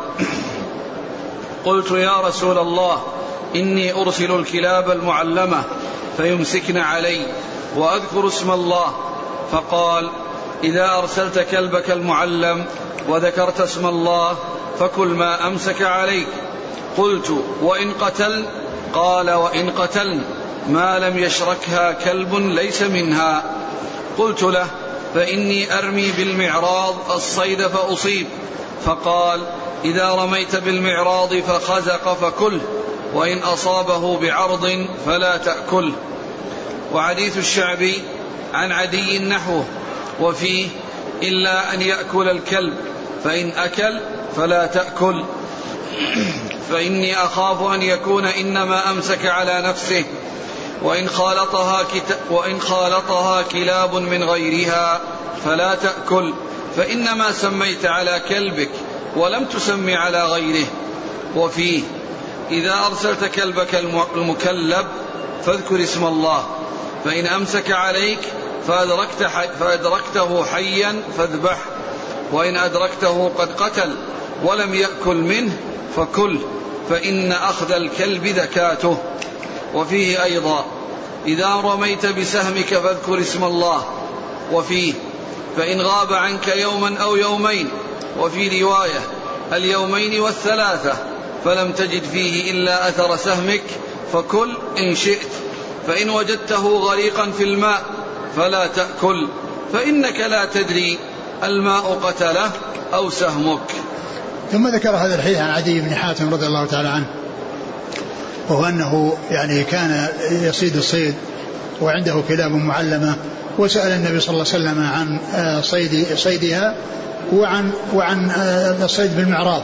قلت يا رسول الله إني أرسل الكلاب المعلمة فيمسكن علي وأذكر اسم الله، فقال: إذا أرسلت كلبك المعلم وذكرت اسم الله فكل ما أمسك عليك. قلت: وإن قتل؟ قال: وإن قتلن ما لم يشركها كلب ليس منها. قلت له: فإني أرمي بالمعراض الصيد فأصيب. فقال: إذا رميت بالمعراض فخزق فكله، وإن أصابه بعرض فلا تأكله. وحديث الشعبي عن عدي نحوه وفيه: إلا أن يأكل الكلب، فإن أكل فلا تأكل، فإني أخاف أن يكون إنما أمسك على نفسه، وإن خالطها, كت... وإن خالطها كلاب من غيرها فلا تأكل، فإنما سميت على كلبك ولم تسمي على غيره. وفيه: إذا أرسلت كلبك المكلب فاذكر اسم الله، فإن أمسك عليك فأدركت حي... فأدركته حيا فاذبح، وإن أدركته قد قتل ولم يأكل منه فكل، فإن أخذ الكلب ذكاته. وفيه أيضا: إذا رميت بسهمك فاذكر اسم الله. وفيه: فإن غاب عنك يوما أو يومين. وفي رواية: اليومين والثلاثة، فلم تجد فيه إلا أثر سهمك فكل إن شئت، فإن وجدته غريقا في الماء فلا تأكل، فإنك لا تدري الماء قتله أو سهمك. ثم ذكر هذا الحديث عن عدي بن حاتم رضي الله تعالى عنه، وهو أنه يعني كان يصيد الصيد وعنده كلاب معلمة، وسأل النبي صلى الله عليه وسلم عن صيد صيدها وعن وعن الصيد بالمعراض.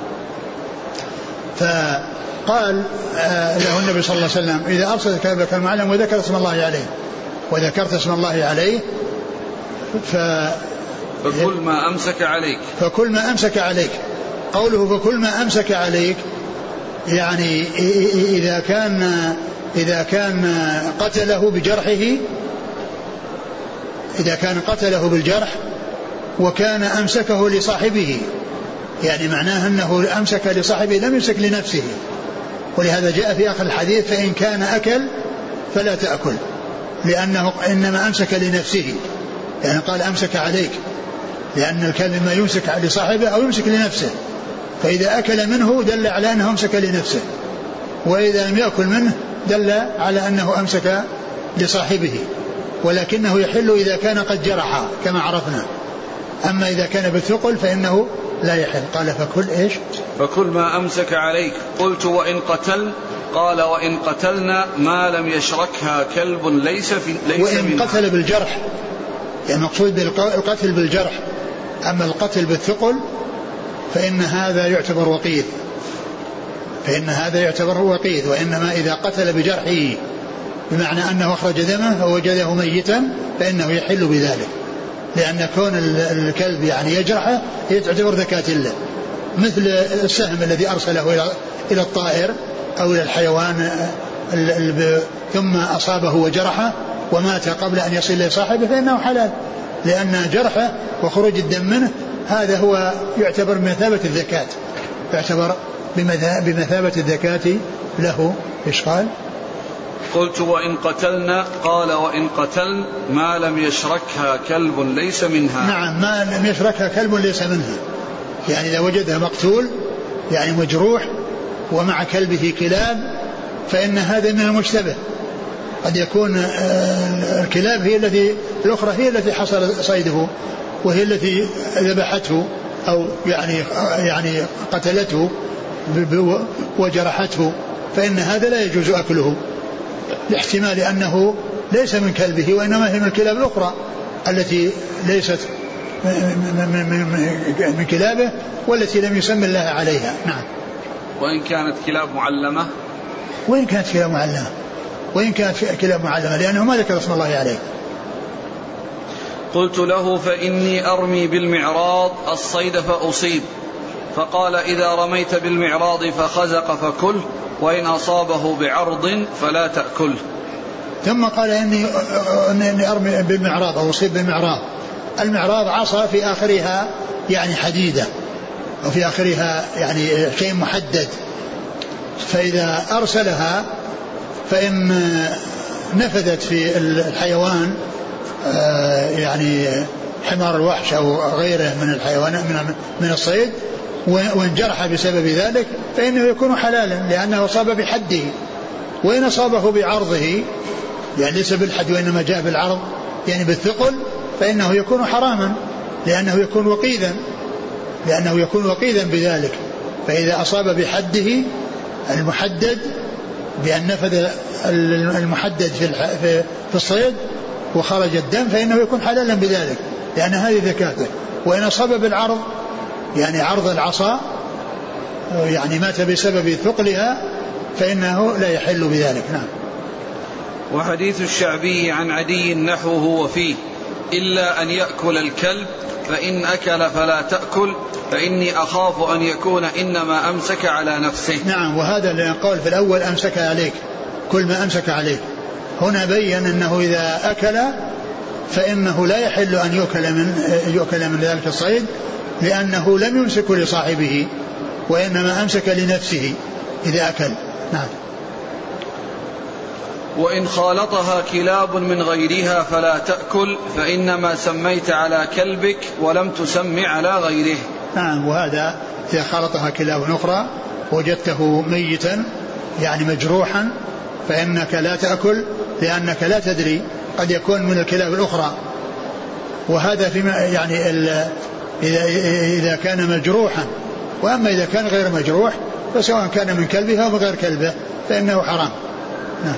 فقال له النبي صلى الله عليه وسلم: إذا أرسلت كلبك المعلم وذكرت اسم الله عليه وذكرت اسم الله عليه ف فكل ما أمسك عليك فكل ما أمسك عليك. قوله فكل ما أمسك عليك يعني إذا كان إذا كان قتله بجرحه، إذا كان قتله بالجرح وكان أمسكه لصاحبه، يعني معناه أنه أمسك لصاحبه لم يمسك لنفسه. ولهذا جاء في آخر الحديث: فإن كان أكل فلا تأكل، لأنه إنما أمسك لنفسه، يعني قال أمسك عليك، لأن الكلب ما يمسك لصاحبه أو يمسك لنفسه، فإذا أكل منه دل على أنه أمسك لنفسه، وإذا لم يأكل منه دل على أنه أمسك لصاحبه، ولكنه يحل إذا كان قد جرح كما عرفنا. أما إذا كان بالثقل فإنه لا يحل. قال فكل إيش؟ فكل ما أمسك عليك. قلت وإن قتل؟ قال وإن قتلنا ما لم يشركها كلب ليس في ليس وإن منها. قتل بالجرح، يعني مقصود بالقتل بالجرح. أما القتل بالثقل فإن هذا يعتبر وقيد، فإن هذا يعتبر وقيد. وإنما إذا قتل بجرحه بمعنى أنه أخرج دمه ووجده ميتا فإنه يحل بذلك، لأن كون الكلب يعني يجرحه هي تعتبر ذكاة له، مثل السهم الذي أرسله إلى الطائر أو إلى الحيوان ثم أصابه وجرحه ومات قبل أن يصل لصاحبه فإنه حلال، لأن جرحه وخروج الدم منه هذا هو يعتبر بمثابة الذكاة، يعتبر بمثابة الذكاة له. إيش قال؟ قلت وإن قتلنا؟ قال وإن قتل ما لم يشركها كلب ليس منها. نعم، ما لم يشركها كلب ليس منها، يعني إذا وجدها مقتول يعني مجروح ومع كلبه كلاب فإن هذا من المشتبه. قد يكون الكلاب هي التي الأخرى هي التي حصل صيده وهي التي ذبحته أو يعني يعني قتلته وجرحته، فإن هذا لا يجوز أكله لاحتمال أنه ليس من كلبه وإنما هي من الكلاب الأخرى التي ليست من كلابه والتي لم يسمى الله عليها. نعم. وإن كانت كلاب معلمة؟ وإن كانت كلاب معلمة وإن كانت كلاب معلمة لأنه ما ذكر اسم الله عليه. قلت له فإني أرمي بالمعراض الصيد فأصيب، فقال إذا رميت بالمعراض فخزق فكل، وإن أصابه بعرض فلا تأكل. ثم قال إني, إني أرمي بالمعراض أو أصيب بالمعراض. المعراض عصا في آخرها يعني حديدة أو في آخرها يعني شيء محدد، فإذا أرسلها فإن نفذت في الحيوان يعني حمار الوحش أو غيره من الحيوان من الصيد وانجرح بسبب ذلك فإنه يكون حلالا لأنه أصاب بحده. وإن أصابه بعرضه يعني ليس بالحد وإنما جاء بالعرض يعني بالثقل فإنه يكون حراما لأنه يكون وقيدا لأنه يكون وقيدا بذلك. فإذا أصاب بحده المحدد بأن نفذ المحدد في في الصيد وخرج الدم فإنه يكون حلالا بذلك لأن هذه ذكاته. وإن أصاب بالعرض يعني عرض العصا يعني مات بسبب ثقلها فإنه لا يحل بذلك. نعم. وحديث الشعبي عن عدي نحوه وفيه إلا أن يأكل الكلب فإن أكل فلا تأكل فإني أخاف أن يكون إنما أمسك على نفسه. نعم. وهذا اللي قال في الأول أمسك عليك كل ما أمسك عليك، هنا بين أنه إذا أكل فإنه لا يحل أن يؤكل من, يؤكل من ذلك الصيد لأنه لم يمسك لصاحبه وإنما أمسك لنفسه إذا أكل. نعم. وإن خالطها كلاب من غيرها فلا تأكل فإنما سميت على كلبك ولم تسم على غيره. نعم. وهذا إذا خالطها كلاب أخرى وجدته ميتا يعني مجروحا فإنك لا تأكل لأنك لا تدري قد يكون من الكلاب الأخرى. وهذا فيما يعني إذا, إذا كان مجروحا. وأما إذا كان غير مجروح فسواء كان من كلبه أو غير كلبه فإنه حرام. نعم.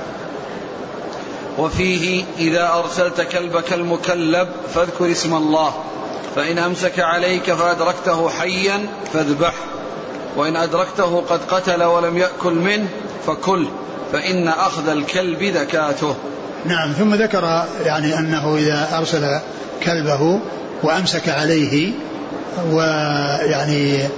وفيه إذا أرسلت كلبك المكلب فاذكر اسم الله فإن أمسك عليك فأدركته حيا فاذبح وإن أدركته قد قتل ولم يأكل منه فكل فإن أخذ الكلب ذكاته. نعم. ثم ذكر يعني أنه إذا أرسل كلبه وأمسك عليه ويعني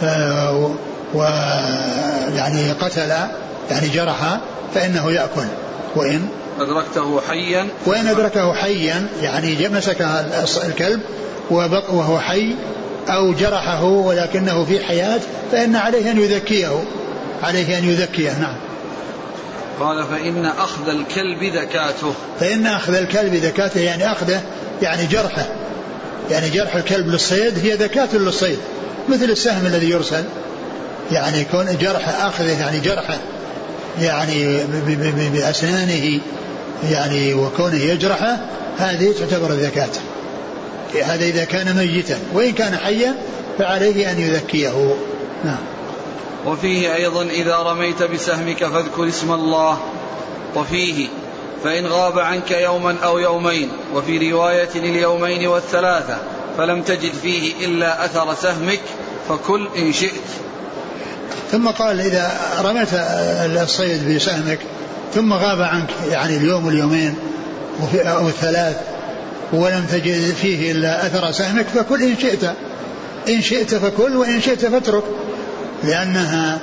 ويعني قتل يعني جرح فإنه يأكل. وإن أدركته حيا وإن أدركه حيا يعني مسك الكلب وهو حي أو جرحه ولكنه في حياة فإن عليه أن يذكيه عليه أن يذكيه. نعم. قال فإن أخذ الكلب ذكاته فإن أخذ الكلب ذكاته يعني أخذه يعني جرحه يعني جرح الكلب للصيد هي ذكاة للصيد مثل السهم الذي يرسل، يعني كون جرح أخذه يعني جرحه يعني بأسنانه يعني وكونه يجرحه هذه تعتبر الذكاة. هذا إذا كان ميتا، وإن كان حيا فعليه أن يذكيه. نعم. وفيه أيضا إذا رميت بسهمك فاذكر اسم الله. وفيه فإن غاب عنك يوما أو يومين، وفي رواية اليومين والثلاثة، فلم تجد فيه إلا أثر سهمك فكل إن شئت. ثم قال إذا رميت الصيد بسهمك ثم غاب عنك يعني اليوم واليومين أو الثلاث ولم تجد فيه إلا أثر سهمك فكل إن شئت، إن شئت فكل وإن شئت فاترك، لأنها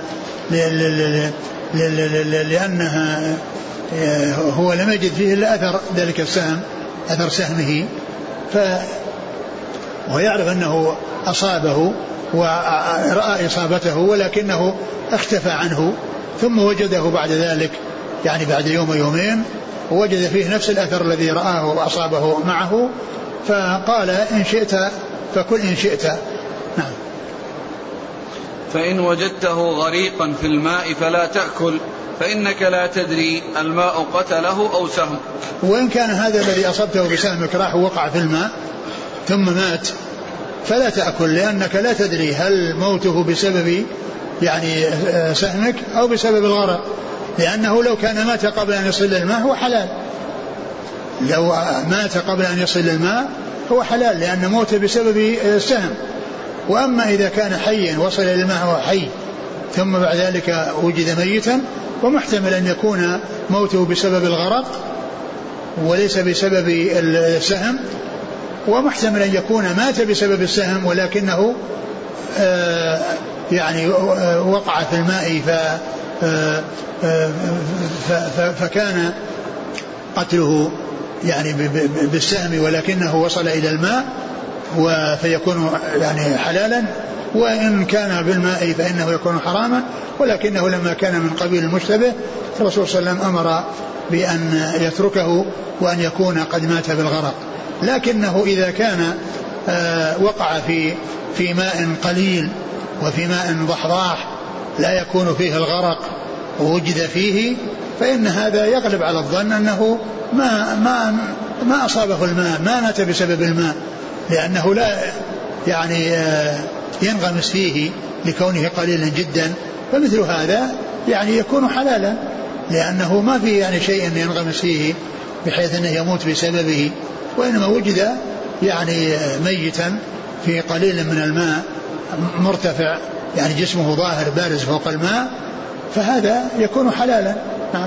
لأنها هو لم يجد فيه إلا أثر ذلك السهم أثر سهمه، ف ويعرف أنه أصابه ورأى إصابته ولكنه اختفى عنه، ثم وجده بعد ذلك يعني بعد يوم ويومين ووجد فيه نفس الأثر الذي رآه وأصابه معه، فقال إن شئت فكل إن شئت. نعم. فإن وجدته غريقا في الماء فلا تأكل، فإنك لا تدري الماء قتله أو سهمك. وإن كان هذا الذي أصبته بسهمك راح وقع في الماء ثم مات فلا تأكل، لأنك لا تدري هل موته بسبب يعني سهمك أو بسبب الغرق، لأنه لو كان مات قبل أن يصل الماء هو حلال، لو مات قبل أن يصل الماء هو حلال لأن موته بسبب السهم. وأما إذا كان حيا وصل إلى الماء هو حي ثم بعد ذلك وجد ميتا، ومحتمل أن يكون موته بسبب الغرق وليس بسبب السهم، ومحتمل أن يكون مات بسبب السهم ولكنه آه يعني وقع في الماء ف فكان قتله يعني بالسهم ولكنه وصل إلى الماء فيكون يعني حلالا، وإن كان بالماء فإنه يكون حراما، ولكنه لما كان من قبيل المشتبه الرسول صلى الله عليه وسلم أمر بأن يتركه وأن يكون قد مات بالغرق. لكنه إذا كان وقع في في ماء قليل وفي ماء ضحضاح لا يكون فيه الغرق ووجد فيه، فإن هذا يغلب على الظن أنه ما ما ما أصابه الماء، ما مات بسبب الماء، لأنه لا يعني ينغمس فيه لكونه قليلا جدا، فمثل هذا يعني يكون حلالا لأنه ما فيه يعني شيء ينغمس فيه بحيث أنه يموت بسببه، وإنما وجد يعني ميتا في قليل من الماء مرتفع يعني جسمه ظاهر بارز فوق الماء، فهذا يكون حلالا. نعم.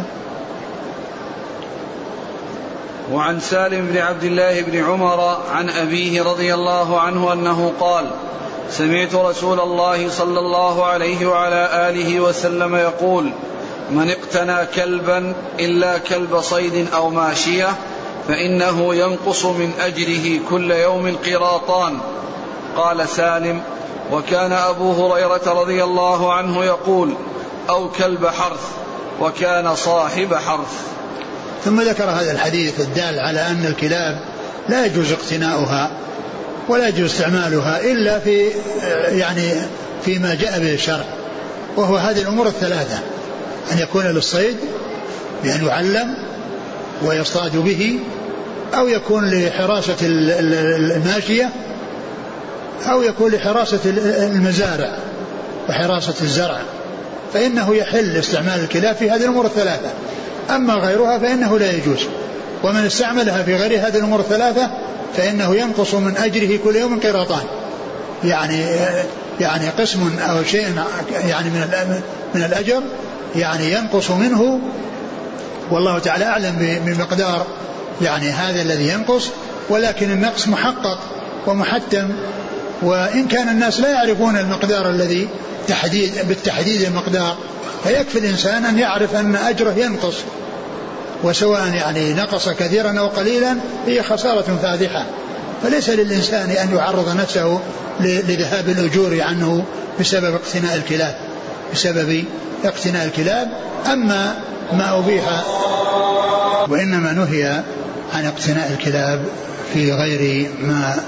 وعن سالم بن عبد الله بن عمر عن أبيه رضي الله عنه أنه قال: سمعت رسول الله صلى الله عليه وعلى آله وسلم يقول: من اقتنى كلبا إلا كلب صيد أو ماشية فإنه ينقص من أجره كل يوم قيراطان. قال سالم: وكان أبو هريرة رضي الله عنه يقول: أو كلب حرث، وكان صاحب حرث. ثم ذكر هذا الحديث الدال على أن الكلاب لا يجوز اقتناؤها ولا يجوز استعمالها إلا في يعني فيما جاء به الشرع، وهو هذه الأمور الثلاثة: أن يكون للصيد بأن يعلم ويصطاد به، أو يكون لحراسة الماشية، أو يكون لحراسة المزارع وحراسة الزرع، فإنه يحل استعمال الكلاب في هذه الأمور الثلاثة. أما غيرها فإنه لا يجوز، ومن استعملها في غير هذه الأمور الثلاثة فإنه ينقص من أجره كل يوم قيراطان، يعني يعني قسم أو شيء يعني من من الأجر يعني ينقص منه، والله تعالى أعلم بمقدار يعني هذا الذي ينقص، ولكن النقص محقق ومحتم، وإن كان الناس لا يعرفون المقدار الذي تحديد بالتحديد المقدار، فيكفي الإنسان أن يعرف أن أجره ينقص، وسواء يعني نقص كثيرا أو قليلا هي خسارة فادحة، فليس للإنسان أن يعرض نفسه لذهاب الأجور عنه بسبب اقتناء الكلاب بسبب اقتناء الكلاب. أما ما أبيح وإنما نهي عن اقتناء الكلاب في غير ما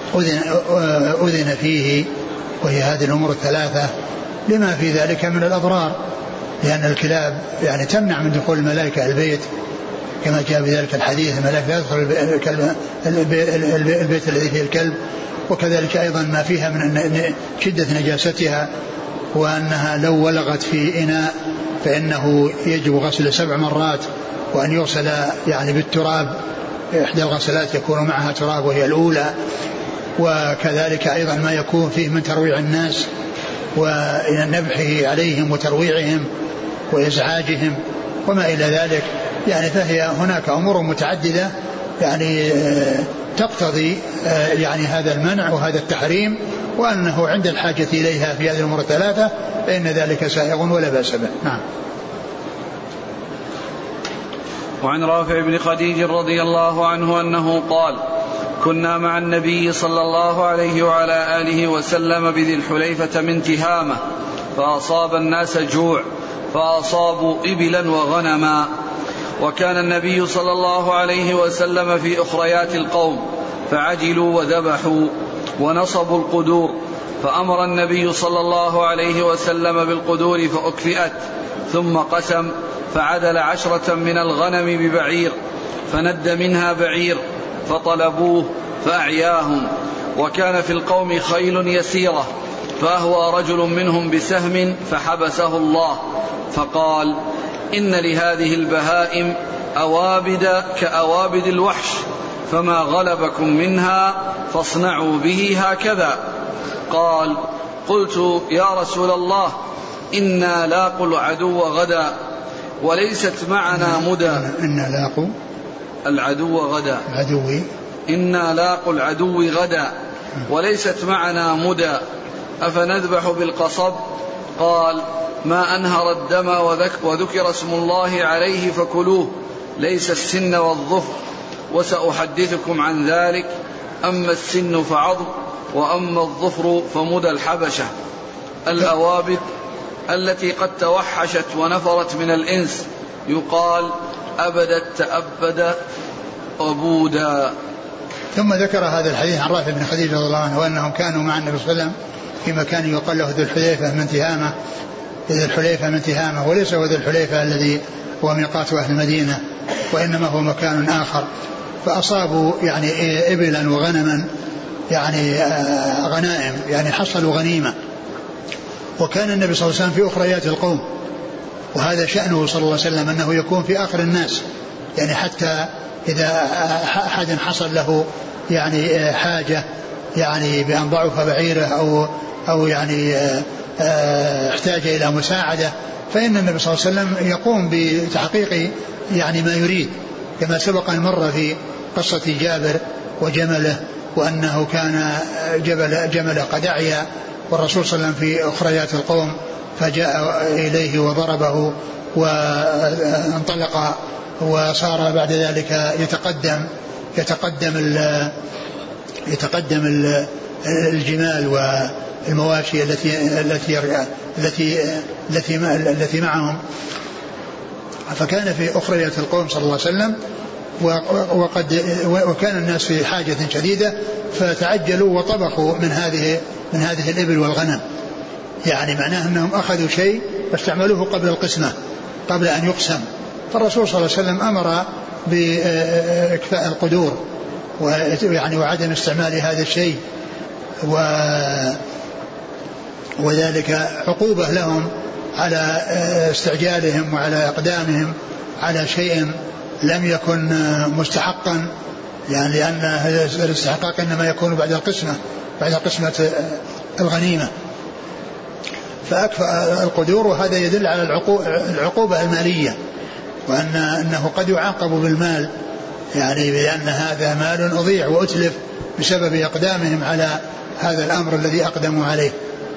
أذن, أذن فيه، وهي هذه الأمور الثلاثة، لما في ذلك من الأضرار، لأن الكلاب يعني تمنع من دخول الملائكة البيت كما جاء بذلك الحديث، الملائكة يدخل الكلب البيت الذي فيه الكلب، وكذلك أيضا ما فيها من شدة نجاستها، وأنها لو ولغت في إناء فإنه يجب غسل سبع مرات، وأن يغسل يعني بالتراب، إحدى الغسلات يكون معها تراب وهي الأولى، وكذلك أيضا ما يكون فيه من ترويع الناس ونبحه عليهم وترويعهم وإزعاجهم وما إلى ذلك، يعني فهي هناك أمور متعددة يعني تقتضي يعني هذا المنع وهذا التحريم، وأنه عند الحاجة إليها في هذه الأمور الثلاثة فإن ذلك سائغ ولا بأس به. نعم. وعن رافع بن خديج رضي الله عنه أنه قال: كنا مع النبي صلى الله عليه وعلى آله وسلم بذي الحليفة من تهامة، فأصاب الناس جوع، فأصابوا إبلا وغنما، وكان النبي صلى الله عليه وسلم في أخريات القوم، فعجلوا وذبحوا ونصبوا القدور، فأمر النبي صلى الله عليه وسلم بالقدور فأكفئت، ثم قسم فعدل عشرة من الغنم ببعير، فند منها بعير فطلبوه فأعياهم، وكان في القوم خيل يسيرة، فأهوى رجل منهم بسهم فحبسه الله، فقال: إن لهذه البهائم أوابد كأوابد الوحش، فما غلبكم منها فاصنعوا به هكذا. قال: قلت: يا رسول الله، إنا لاقوا العدو غدا وليست معنا مدى. إنا لاقوا العدو غدا العدو إنا لاقوا العدو غدا وليست معنا مدى، أفنذبح بالقصب؟ قال: ما أنهر الدم وذكر اسم الله عليه فكلوه، ليس السن والظفر، وسأحدثكم عن ذلك، أما السن فعظم، وأما الظفر فمدى الحبشة. الأوابد التي قد توحشت ونفرت من الإنس، يقال أبدت تأبد أبودا. ثم ذكر هذا الحديث عن رافع بن خديج رضي الله عنه وأنهم كانوا مع النبي صلى الله عليه وسلم في مكان يقال له ذو الحليفة من تهامة، ذو الحليفة من تهامة، وليس هو ذو الحليفة الذي هو ميقات أهل المدينة، وإنما هو مكان آخر. فأصابوا يعني إبلا وغنما، يعني غنائم، يعني حصلوا غنيمة. وكان النبي صلى الله عليه وسلم في أخريات القوم، وهذا شأنه صلى الله عليه وسلم أنه يكون في آخر الناس، يعني حتى إذا أحد حصل له يعني حاجة يعني بأن ضعف بعيره أو أو يعني احتاج إلى مساعدة، فإن النبي صلى الله عليه وسلم يقوم بتحقيق يعني ما يريد، كما سبق أن مر في قصة جابر وجمله، وأنه كان جبل جمله قد أعيا، والرسول صلى الله عليه وسلم في أخريات القوم، فجاء إليه وضربه وانطلق، وصار بعد ذلك يتقدم يتقدم ال يتقدم ال الجمال والمواشي التي التي التي التي التي معهم. فكان في أخريات القوم صلى الله عليه وسلم، وقد وكان الناس في حاجة شديدة، فتعجلوا وطبخوا من هذه من هذه الإبل والغنم، يعني معناه أنهم أخذوا شيء واستعملوه قبل القسمة، قبل أن يقسم. فالرسول صلى الله عليه وسلم أمر بإكفاء القدور ويعني وعدم استعمال هذا الشيء، وذلك عقوبة لهم على استعجالهم وعلى إقدامهم على شيء لم يكن مستحقا، يعني لأن الاستحقاق إنما يكون بعد القسمة بعد قسمة الغنيمة. فأكفأ القدور، وهذا يدل على العقوبة المالية، وأن أنه قد يعاقب بالمال، يعني بأن هذا مال أضيع وأتلف بسبب إقدامهم على هذا الأمر الذي أقدموا عليه.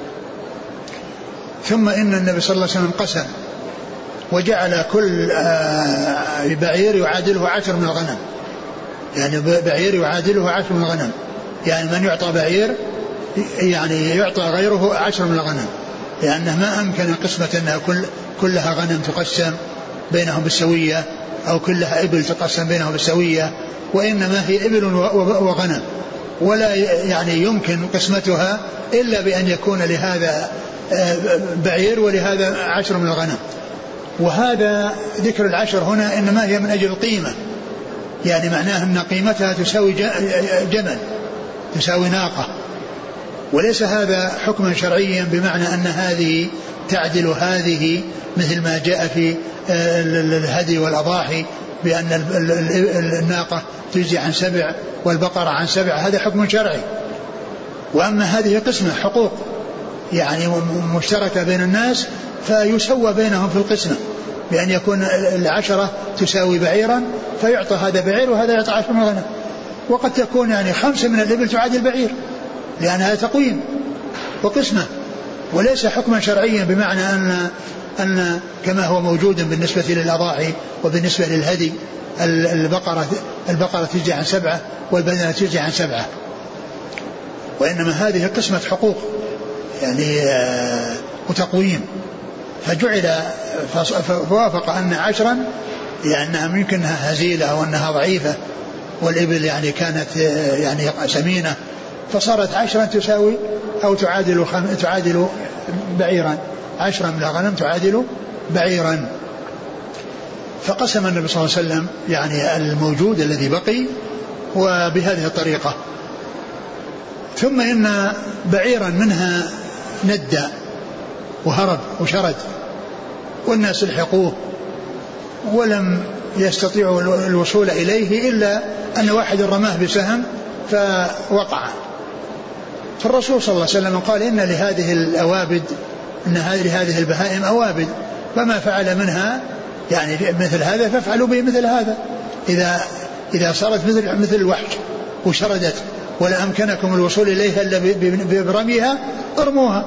ثم إن النبي صلى الله عليه وسلم قسم وجعل كل بعير يعادله عشر من الغنم، يعني بعير يعادله عشر من الغنم، يعني من يعطى بعير يعني يعطى غيره عشر من الغنم، لأنه ما أمكن قسمة أنها كل كلها غنم تقسم بينهم بالسوية، أو كلها إبل تقسم بينهم بالسوية، وإنما هي إبل وغنم، ولا يعني يمكن قسمتها إلا بأن يكون لهذا بعير ولهذا عشر من الغنم. وهذا ذكر العشر هنا إنما هي من أجل القيمة، يعني معناه أن قيمتها تساوي جمل، تساوي ناقة، وليس هذا حكما شرعيا بمعنى أن هذه تعدل هذه، مثل ما جاء في الهدي والأضاحي بأن الناقة تجزي عن سبع والبقرة عن سبع، هذا حكم شرعي. وأما هذه قسمة حقوق يعني مشتركة بين الناس، فيسوى بينهم في القسمة بأن يكون العشرة تساوي بعيرا فيعطى هذا بعير وهذا يعطى عشر من الغنم. وقد تكون يعني خمسة من الإبل تعادل بعير، لأنها تقويم وقسمة، وليس حكما شرعيا بمعنى أن أن كما هو موجود بالنسبة للأضاحي وبالنسبة للهدي البقرة البقرة تجزي عن سبعة والبدنة تجزي عن سبعة، وإنما هذه قسمة حقوق يعني وتقويم، فجعل فوافق أن عشرا يعني أنها ممكنها هزيلة أو أنها ضعيفة، والإبل يعني كانت يعني سمينة، فصارت عشرا تساوي أو تعادل تعادل بعيرا، عشرا من الغنم تعادل بعيرا. فقسم النبي صلى الله عليه وسلم يعني الموجود الذي بقي وبهذه الطريقة. ثم إن بعيرا منها ندى وهرب وشرد والناس لحقوه ولم يستطيعوا الوصول إليه إلا أن واحد رماه بسهم فوقع. فالرسول صلى الله عليه وسلم قال إن لهذه الأوابد إن لهذه البهائم أوابد، فما فعل منها يعني مثل هذا فافعلوا به مثل هذا. إذا إذا صارت مثل مثل الوحش وشردت ولا أمكنكم الوصول إليها إلا برميها ارموها،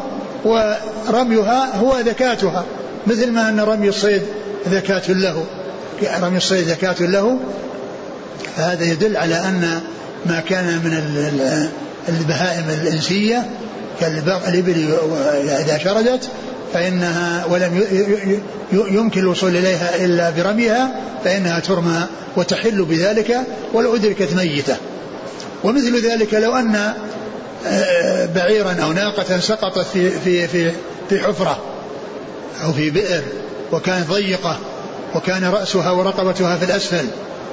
ورميها هو ذكاتها، مثل ما أن رمي الصيد ذكاة له، رمي الصيد ذكاة له. فهذا يدل على أن ما كان من البهائم الإنسية كالإبل إذا شردت فإنها ولم يمكن الوصول إليها إلا برميها فإنها ترمى وتحل بذلك ولو أدركت ميتة. ومثل ذلك لو أن بعيرا أو ناقة سقطت في في في في حفرة أو في بئر وكانت ضيقة وكان رأسها ورقبتها في الأسفل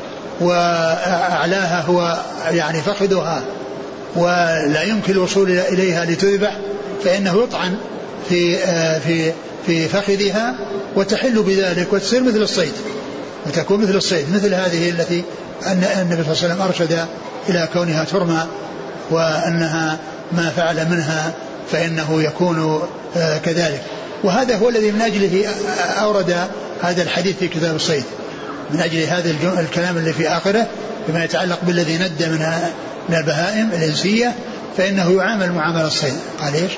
وأعلاها هو يعني فخذها ولا يمكن الوصول إليها لتذبح، فإنه يطعن في في في فخذها وتحل بذلك وتصير مثل الصيد وتكون مثل الصيد، مثل هذه التي أن النبي صلى الله عليه وسلم أرشد إلى كونها ترمى، وأنها ما فعل منها فإنه يكون كذلك. وهذا هو الذي من أجله أورد هذا الحديث في كتاب الصيد، من أجل هذا الكلام اللي في آخره بما يتعلق بالذي ند من البهائم الإنسية فإنه يعامل معاملة الصيد. قال إيش؟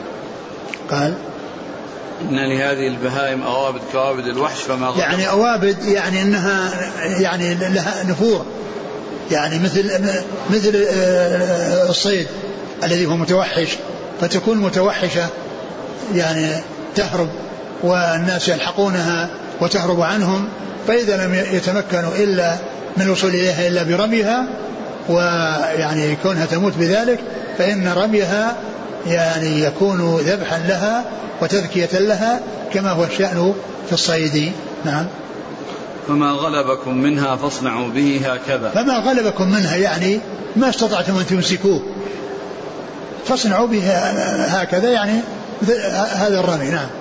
قال إن لهذه البهائم أوابد كوابد الوحش فما غلب. يعني أوابد يعني إنها يعني لها نفور، يعني مثل مثل الصيد الذي هو متوحش، فتكون متوحشة يعني تهرب والناس يلحقونها وتهرب عنهم، فإذا لم يتمكنوا إلا من الوصول إليها إلا برميها ويعني كونها تموت بذلك، فإن رميها يعني يكون ذبحا لها وتذكية لها كما هو الشأن في الصيد. نعم. فما غلبكم منها فاصنعوا به هكذا. فما غلبكم منها يعني ما استطعتم أن تمسكوه فاصنعوا به هكذا يعني هذا الرمي. نعم.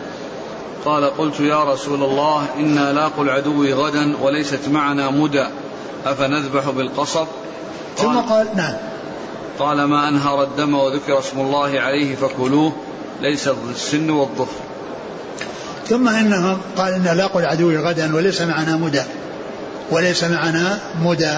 قال قلت يا رسول الله إنا لاقوا العدو غدا وليست معنا مدى أفنذبح بالقصب؟ ثم قال نعم. قال ما أنهر الدم وذكر اسم الله عليه فكلوه ليس السن والظفر. ثم إنهم قال إنا لاقوا العدو غدا وليس معنا مدى وليس معنا مدى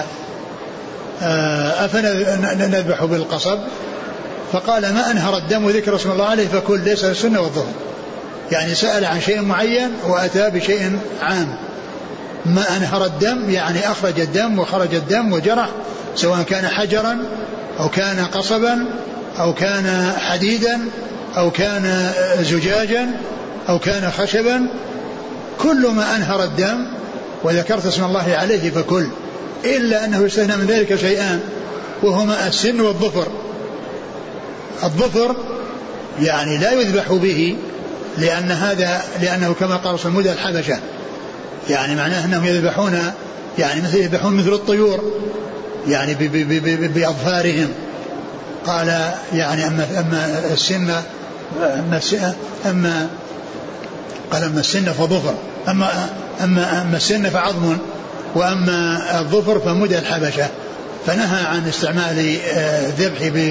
أفنذبح بالقصب؟ فقال ما أنهر الدم وذكر اسم الله عليه فكل ليس السن والظفر، يعني سأل عن شيء معين وأتى بشيء عام. ما أنهر الدم يعني أخرج الدم وخرج الدم وجرح، سواء كان حجرا أو كان قصبا أو كان حديدا أو كان زجاجا أو كان خشبا، كل ما أنهر الدم وذكرت اسم الله عليه فكل، إلا أنه يستثنى من ذلك شيئان. وهما السن والظفر. الظفر يعني لا يذبح به لأن هذا لأنه كما قال صمود الحبشة يعني معناه أنهم يذبحون يعني مثل يذبحون مثل الطيور يعني بأظفارهم. قال يعني أما, أما السن أما, أما قال أما السن فظفر أما, أما, أما السن فعظم وأما الظفر فمدى الحبشة. فنهى عن استعمال الذبح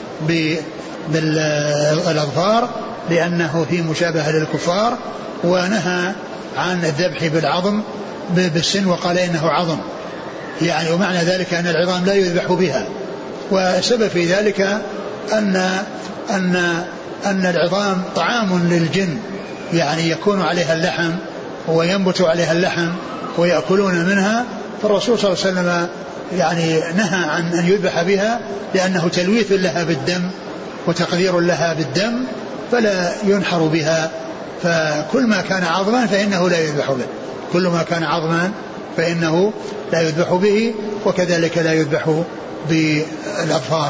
بالأظفار لأنه فيه مشابهة للكفار, ونهى عن الذبح بالعظم بالسن وقال إنه عظم يعني, ومعنى ذلك أن العظام لا يذبح بها. والسبب في ذلك أن أن أن العظام طعام للجن يعني يكون عليها اللحم وينبت عليها اللحم ويأكلون منها, فالرسول صلى الله عليه وسلم يعني نهى عن أن يذبح بها لأنه تلويث لها بالدم وتقدير لها بالدم فلا ينحر بها. فكل ما كان عظما فإنه لا يذبح به, كل ما كان عظما فإنه لا يذبح به, وكذلك لا يذبح بالأظفار.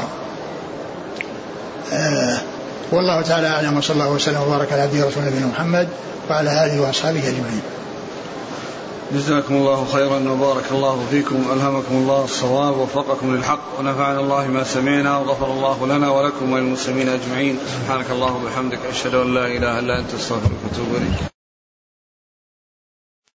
آه والله تعالى أعلم, وصلى الله وسلم وبارك على عبده ورسوله نبينا محمد وعلى آله وأصحابه أجمعين. جزاكم الله خيرا وبارك الله فيكم, ألهمكم الله الصواب ووفقكم للحق, ونفعنا الله ما سمعنا, وغفر الله لنا ولكم وللمسلمين أجمعين. سبحانك اللهم وبحمدك, أشهد أن لا إله إلا أنت, أستغفرك وأتوب إليك.